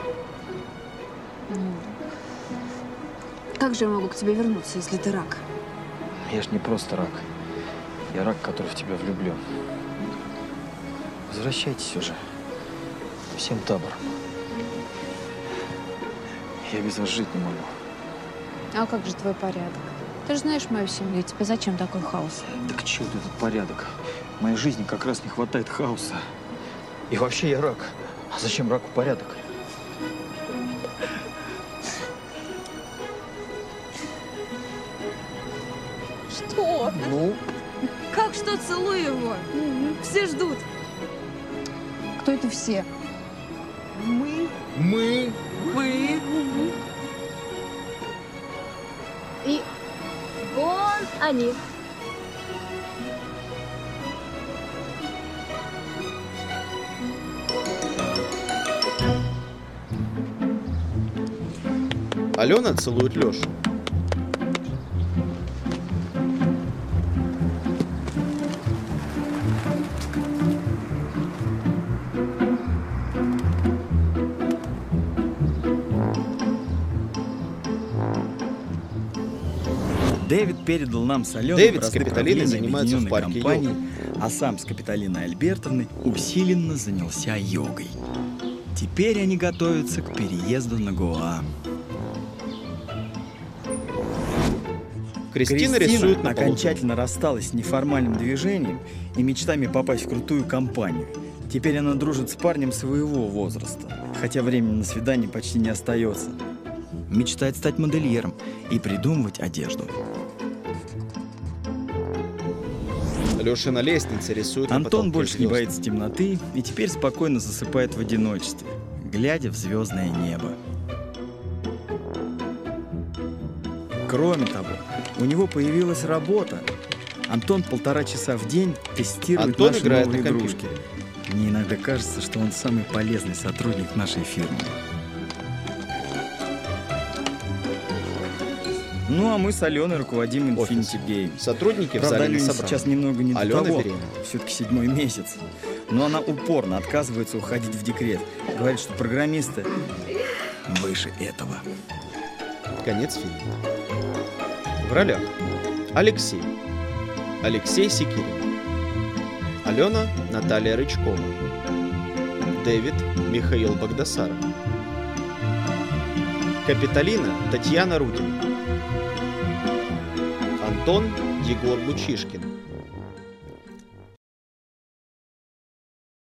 Ну, как же я могу к тебе вернуться, если ты рак? Я ж не просто рак. Я рак, который в тебя влюблен. Возвращайтесь уже. Всем табором. Я без вас жить не могу. А как же твой порядок? Ты же знаешь мою семью, тебе зачем такой хаос? Так чего тут этот порядок? В моей жизни как раз не хватает хаоса. И вообще я рак. А зачем раку порядок? Что? Ну? Как что, целуй его? Все ждут. Кто это все? Мы. Мы. Мы. И вон они. Алена целует Лешу. Дэвид передал нам с Аленой Дэвид с бразды Капитолиной правления занимаются в объединенной парке компании, йогой. а сам с Капитолиной Альбертовной усиленно занялся йогой. Теперь они готовятся к переезду на Гоа. Кристина рисует на полу. окончательно рассталась с неформальным движением и мечтами попасть в крутую компанию. Теперь она дружит с парнем своего возраста, хотя времени на свидание почти не остается. Мечтает стать модельером и придумывать одежду. Леша на лестнице рисует на Антон потолке больше не звезды. боится темноты и теперь спокойно засыпает в одиночестве, глядя в звездное небо. Кроме того, у него появилась работа. Антон полтора часа в день тестирует Антон наши играет новые на игрушки. Мне иногда кажется, что он самый полезный сотрудник нашей фирмы. Ну, а мы с Аленой руководим Infinity Game. Сотрудники в Правда, зале не Алене собраны. сейчас немного не до Алена того. беременна. Все-таки седьмой месяц. Но она упорно отказывается уходить в декрет. Говорит, что программисты выше этого. Конец фильма. В ролях Алексей. Алексей Секирин. Алена Наталья Рычкова. Дэвид Михаил Багдасаров. Капитолина Татьяна Рудина. Антон Егор Лучишкин.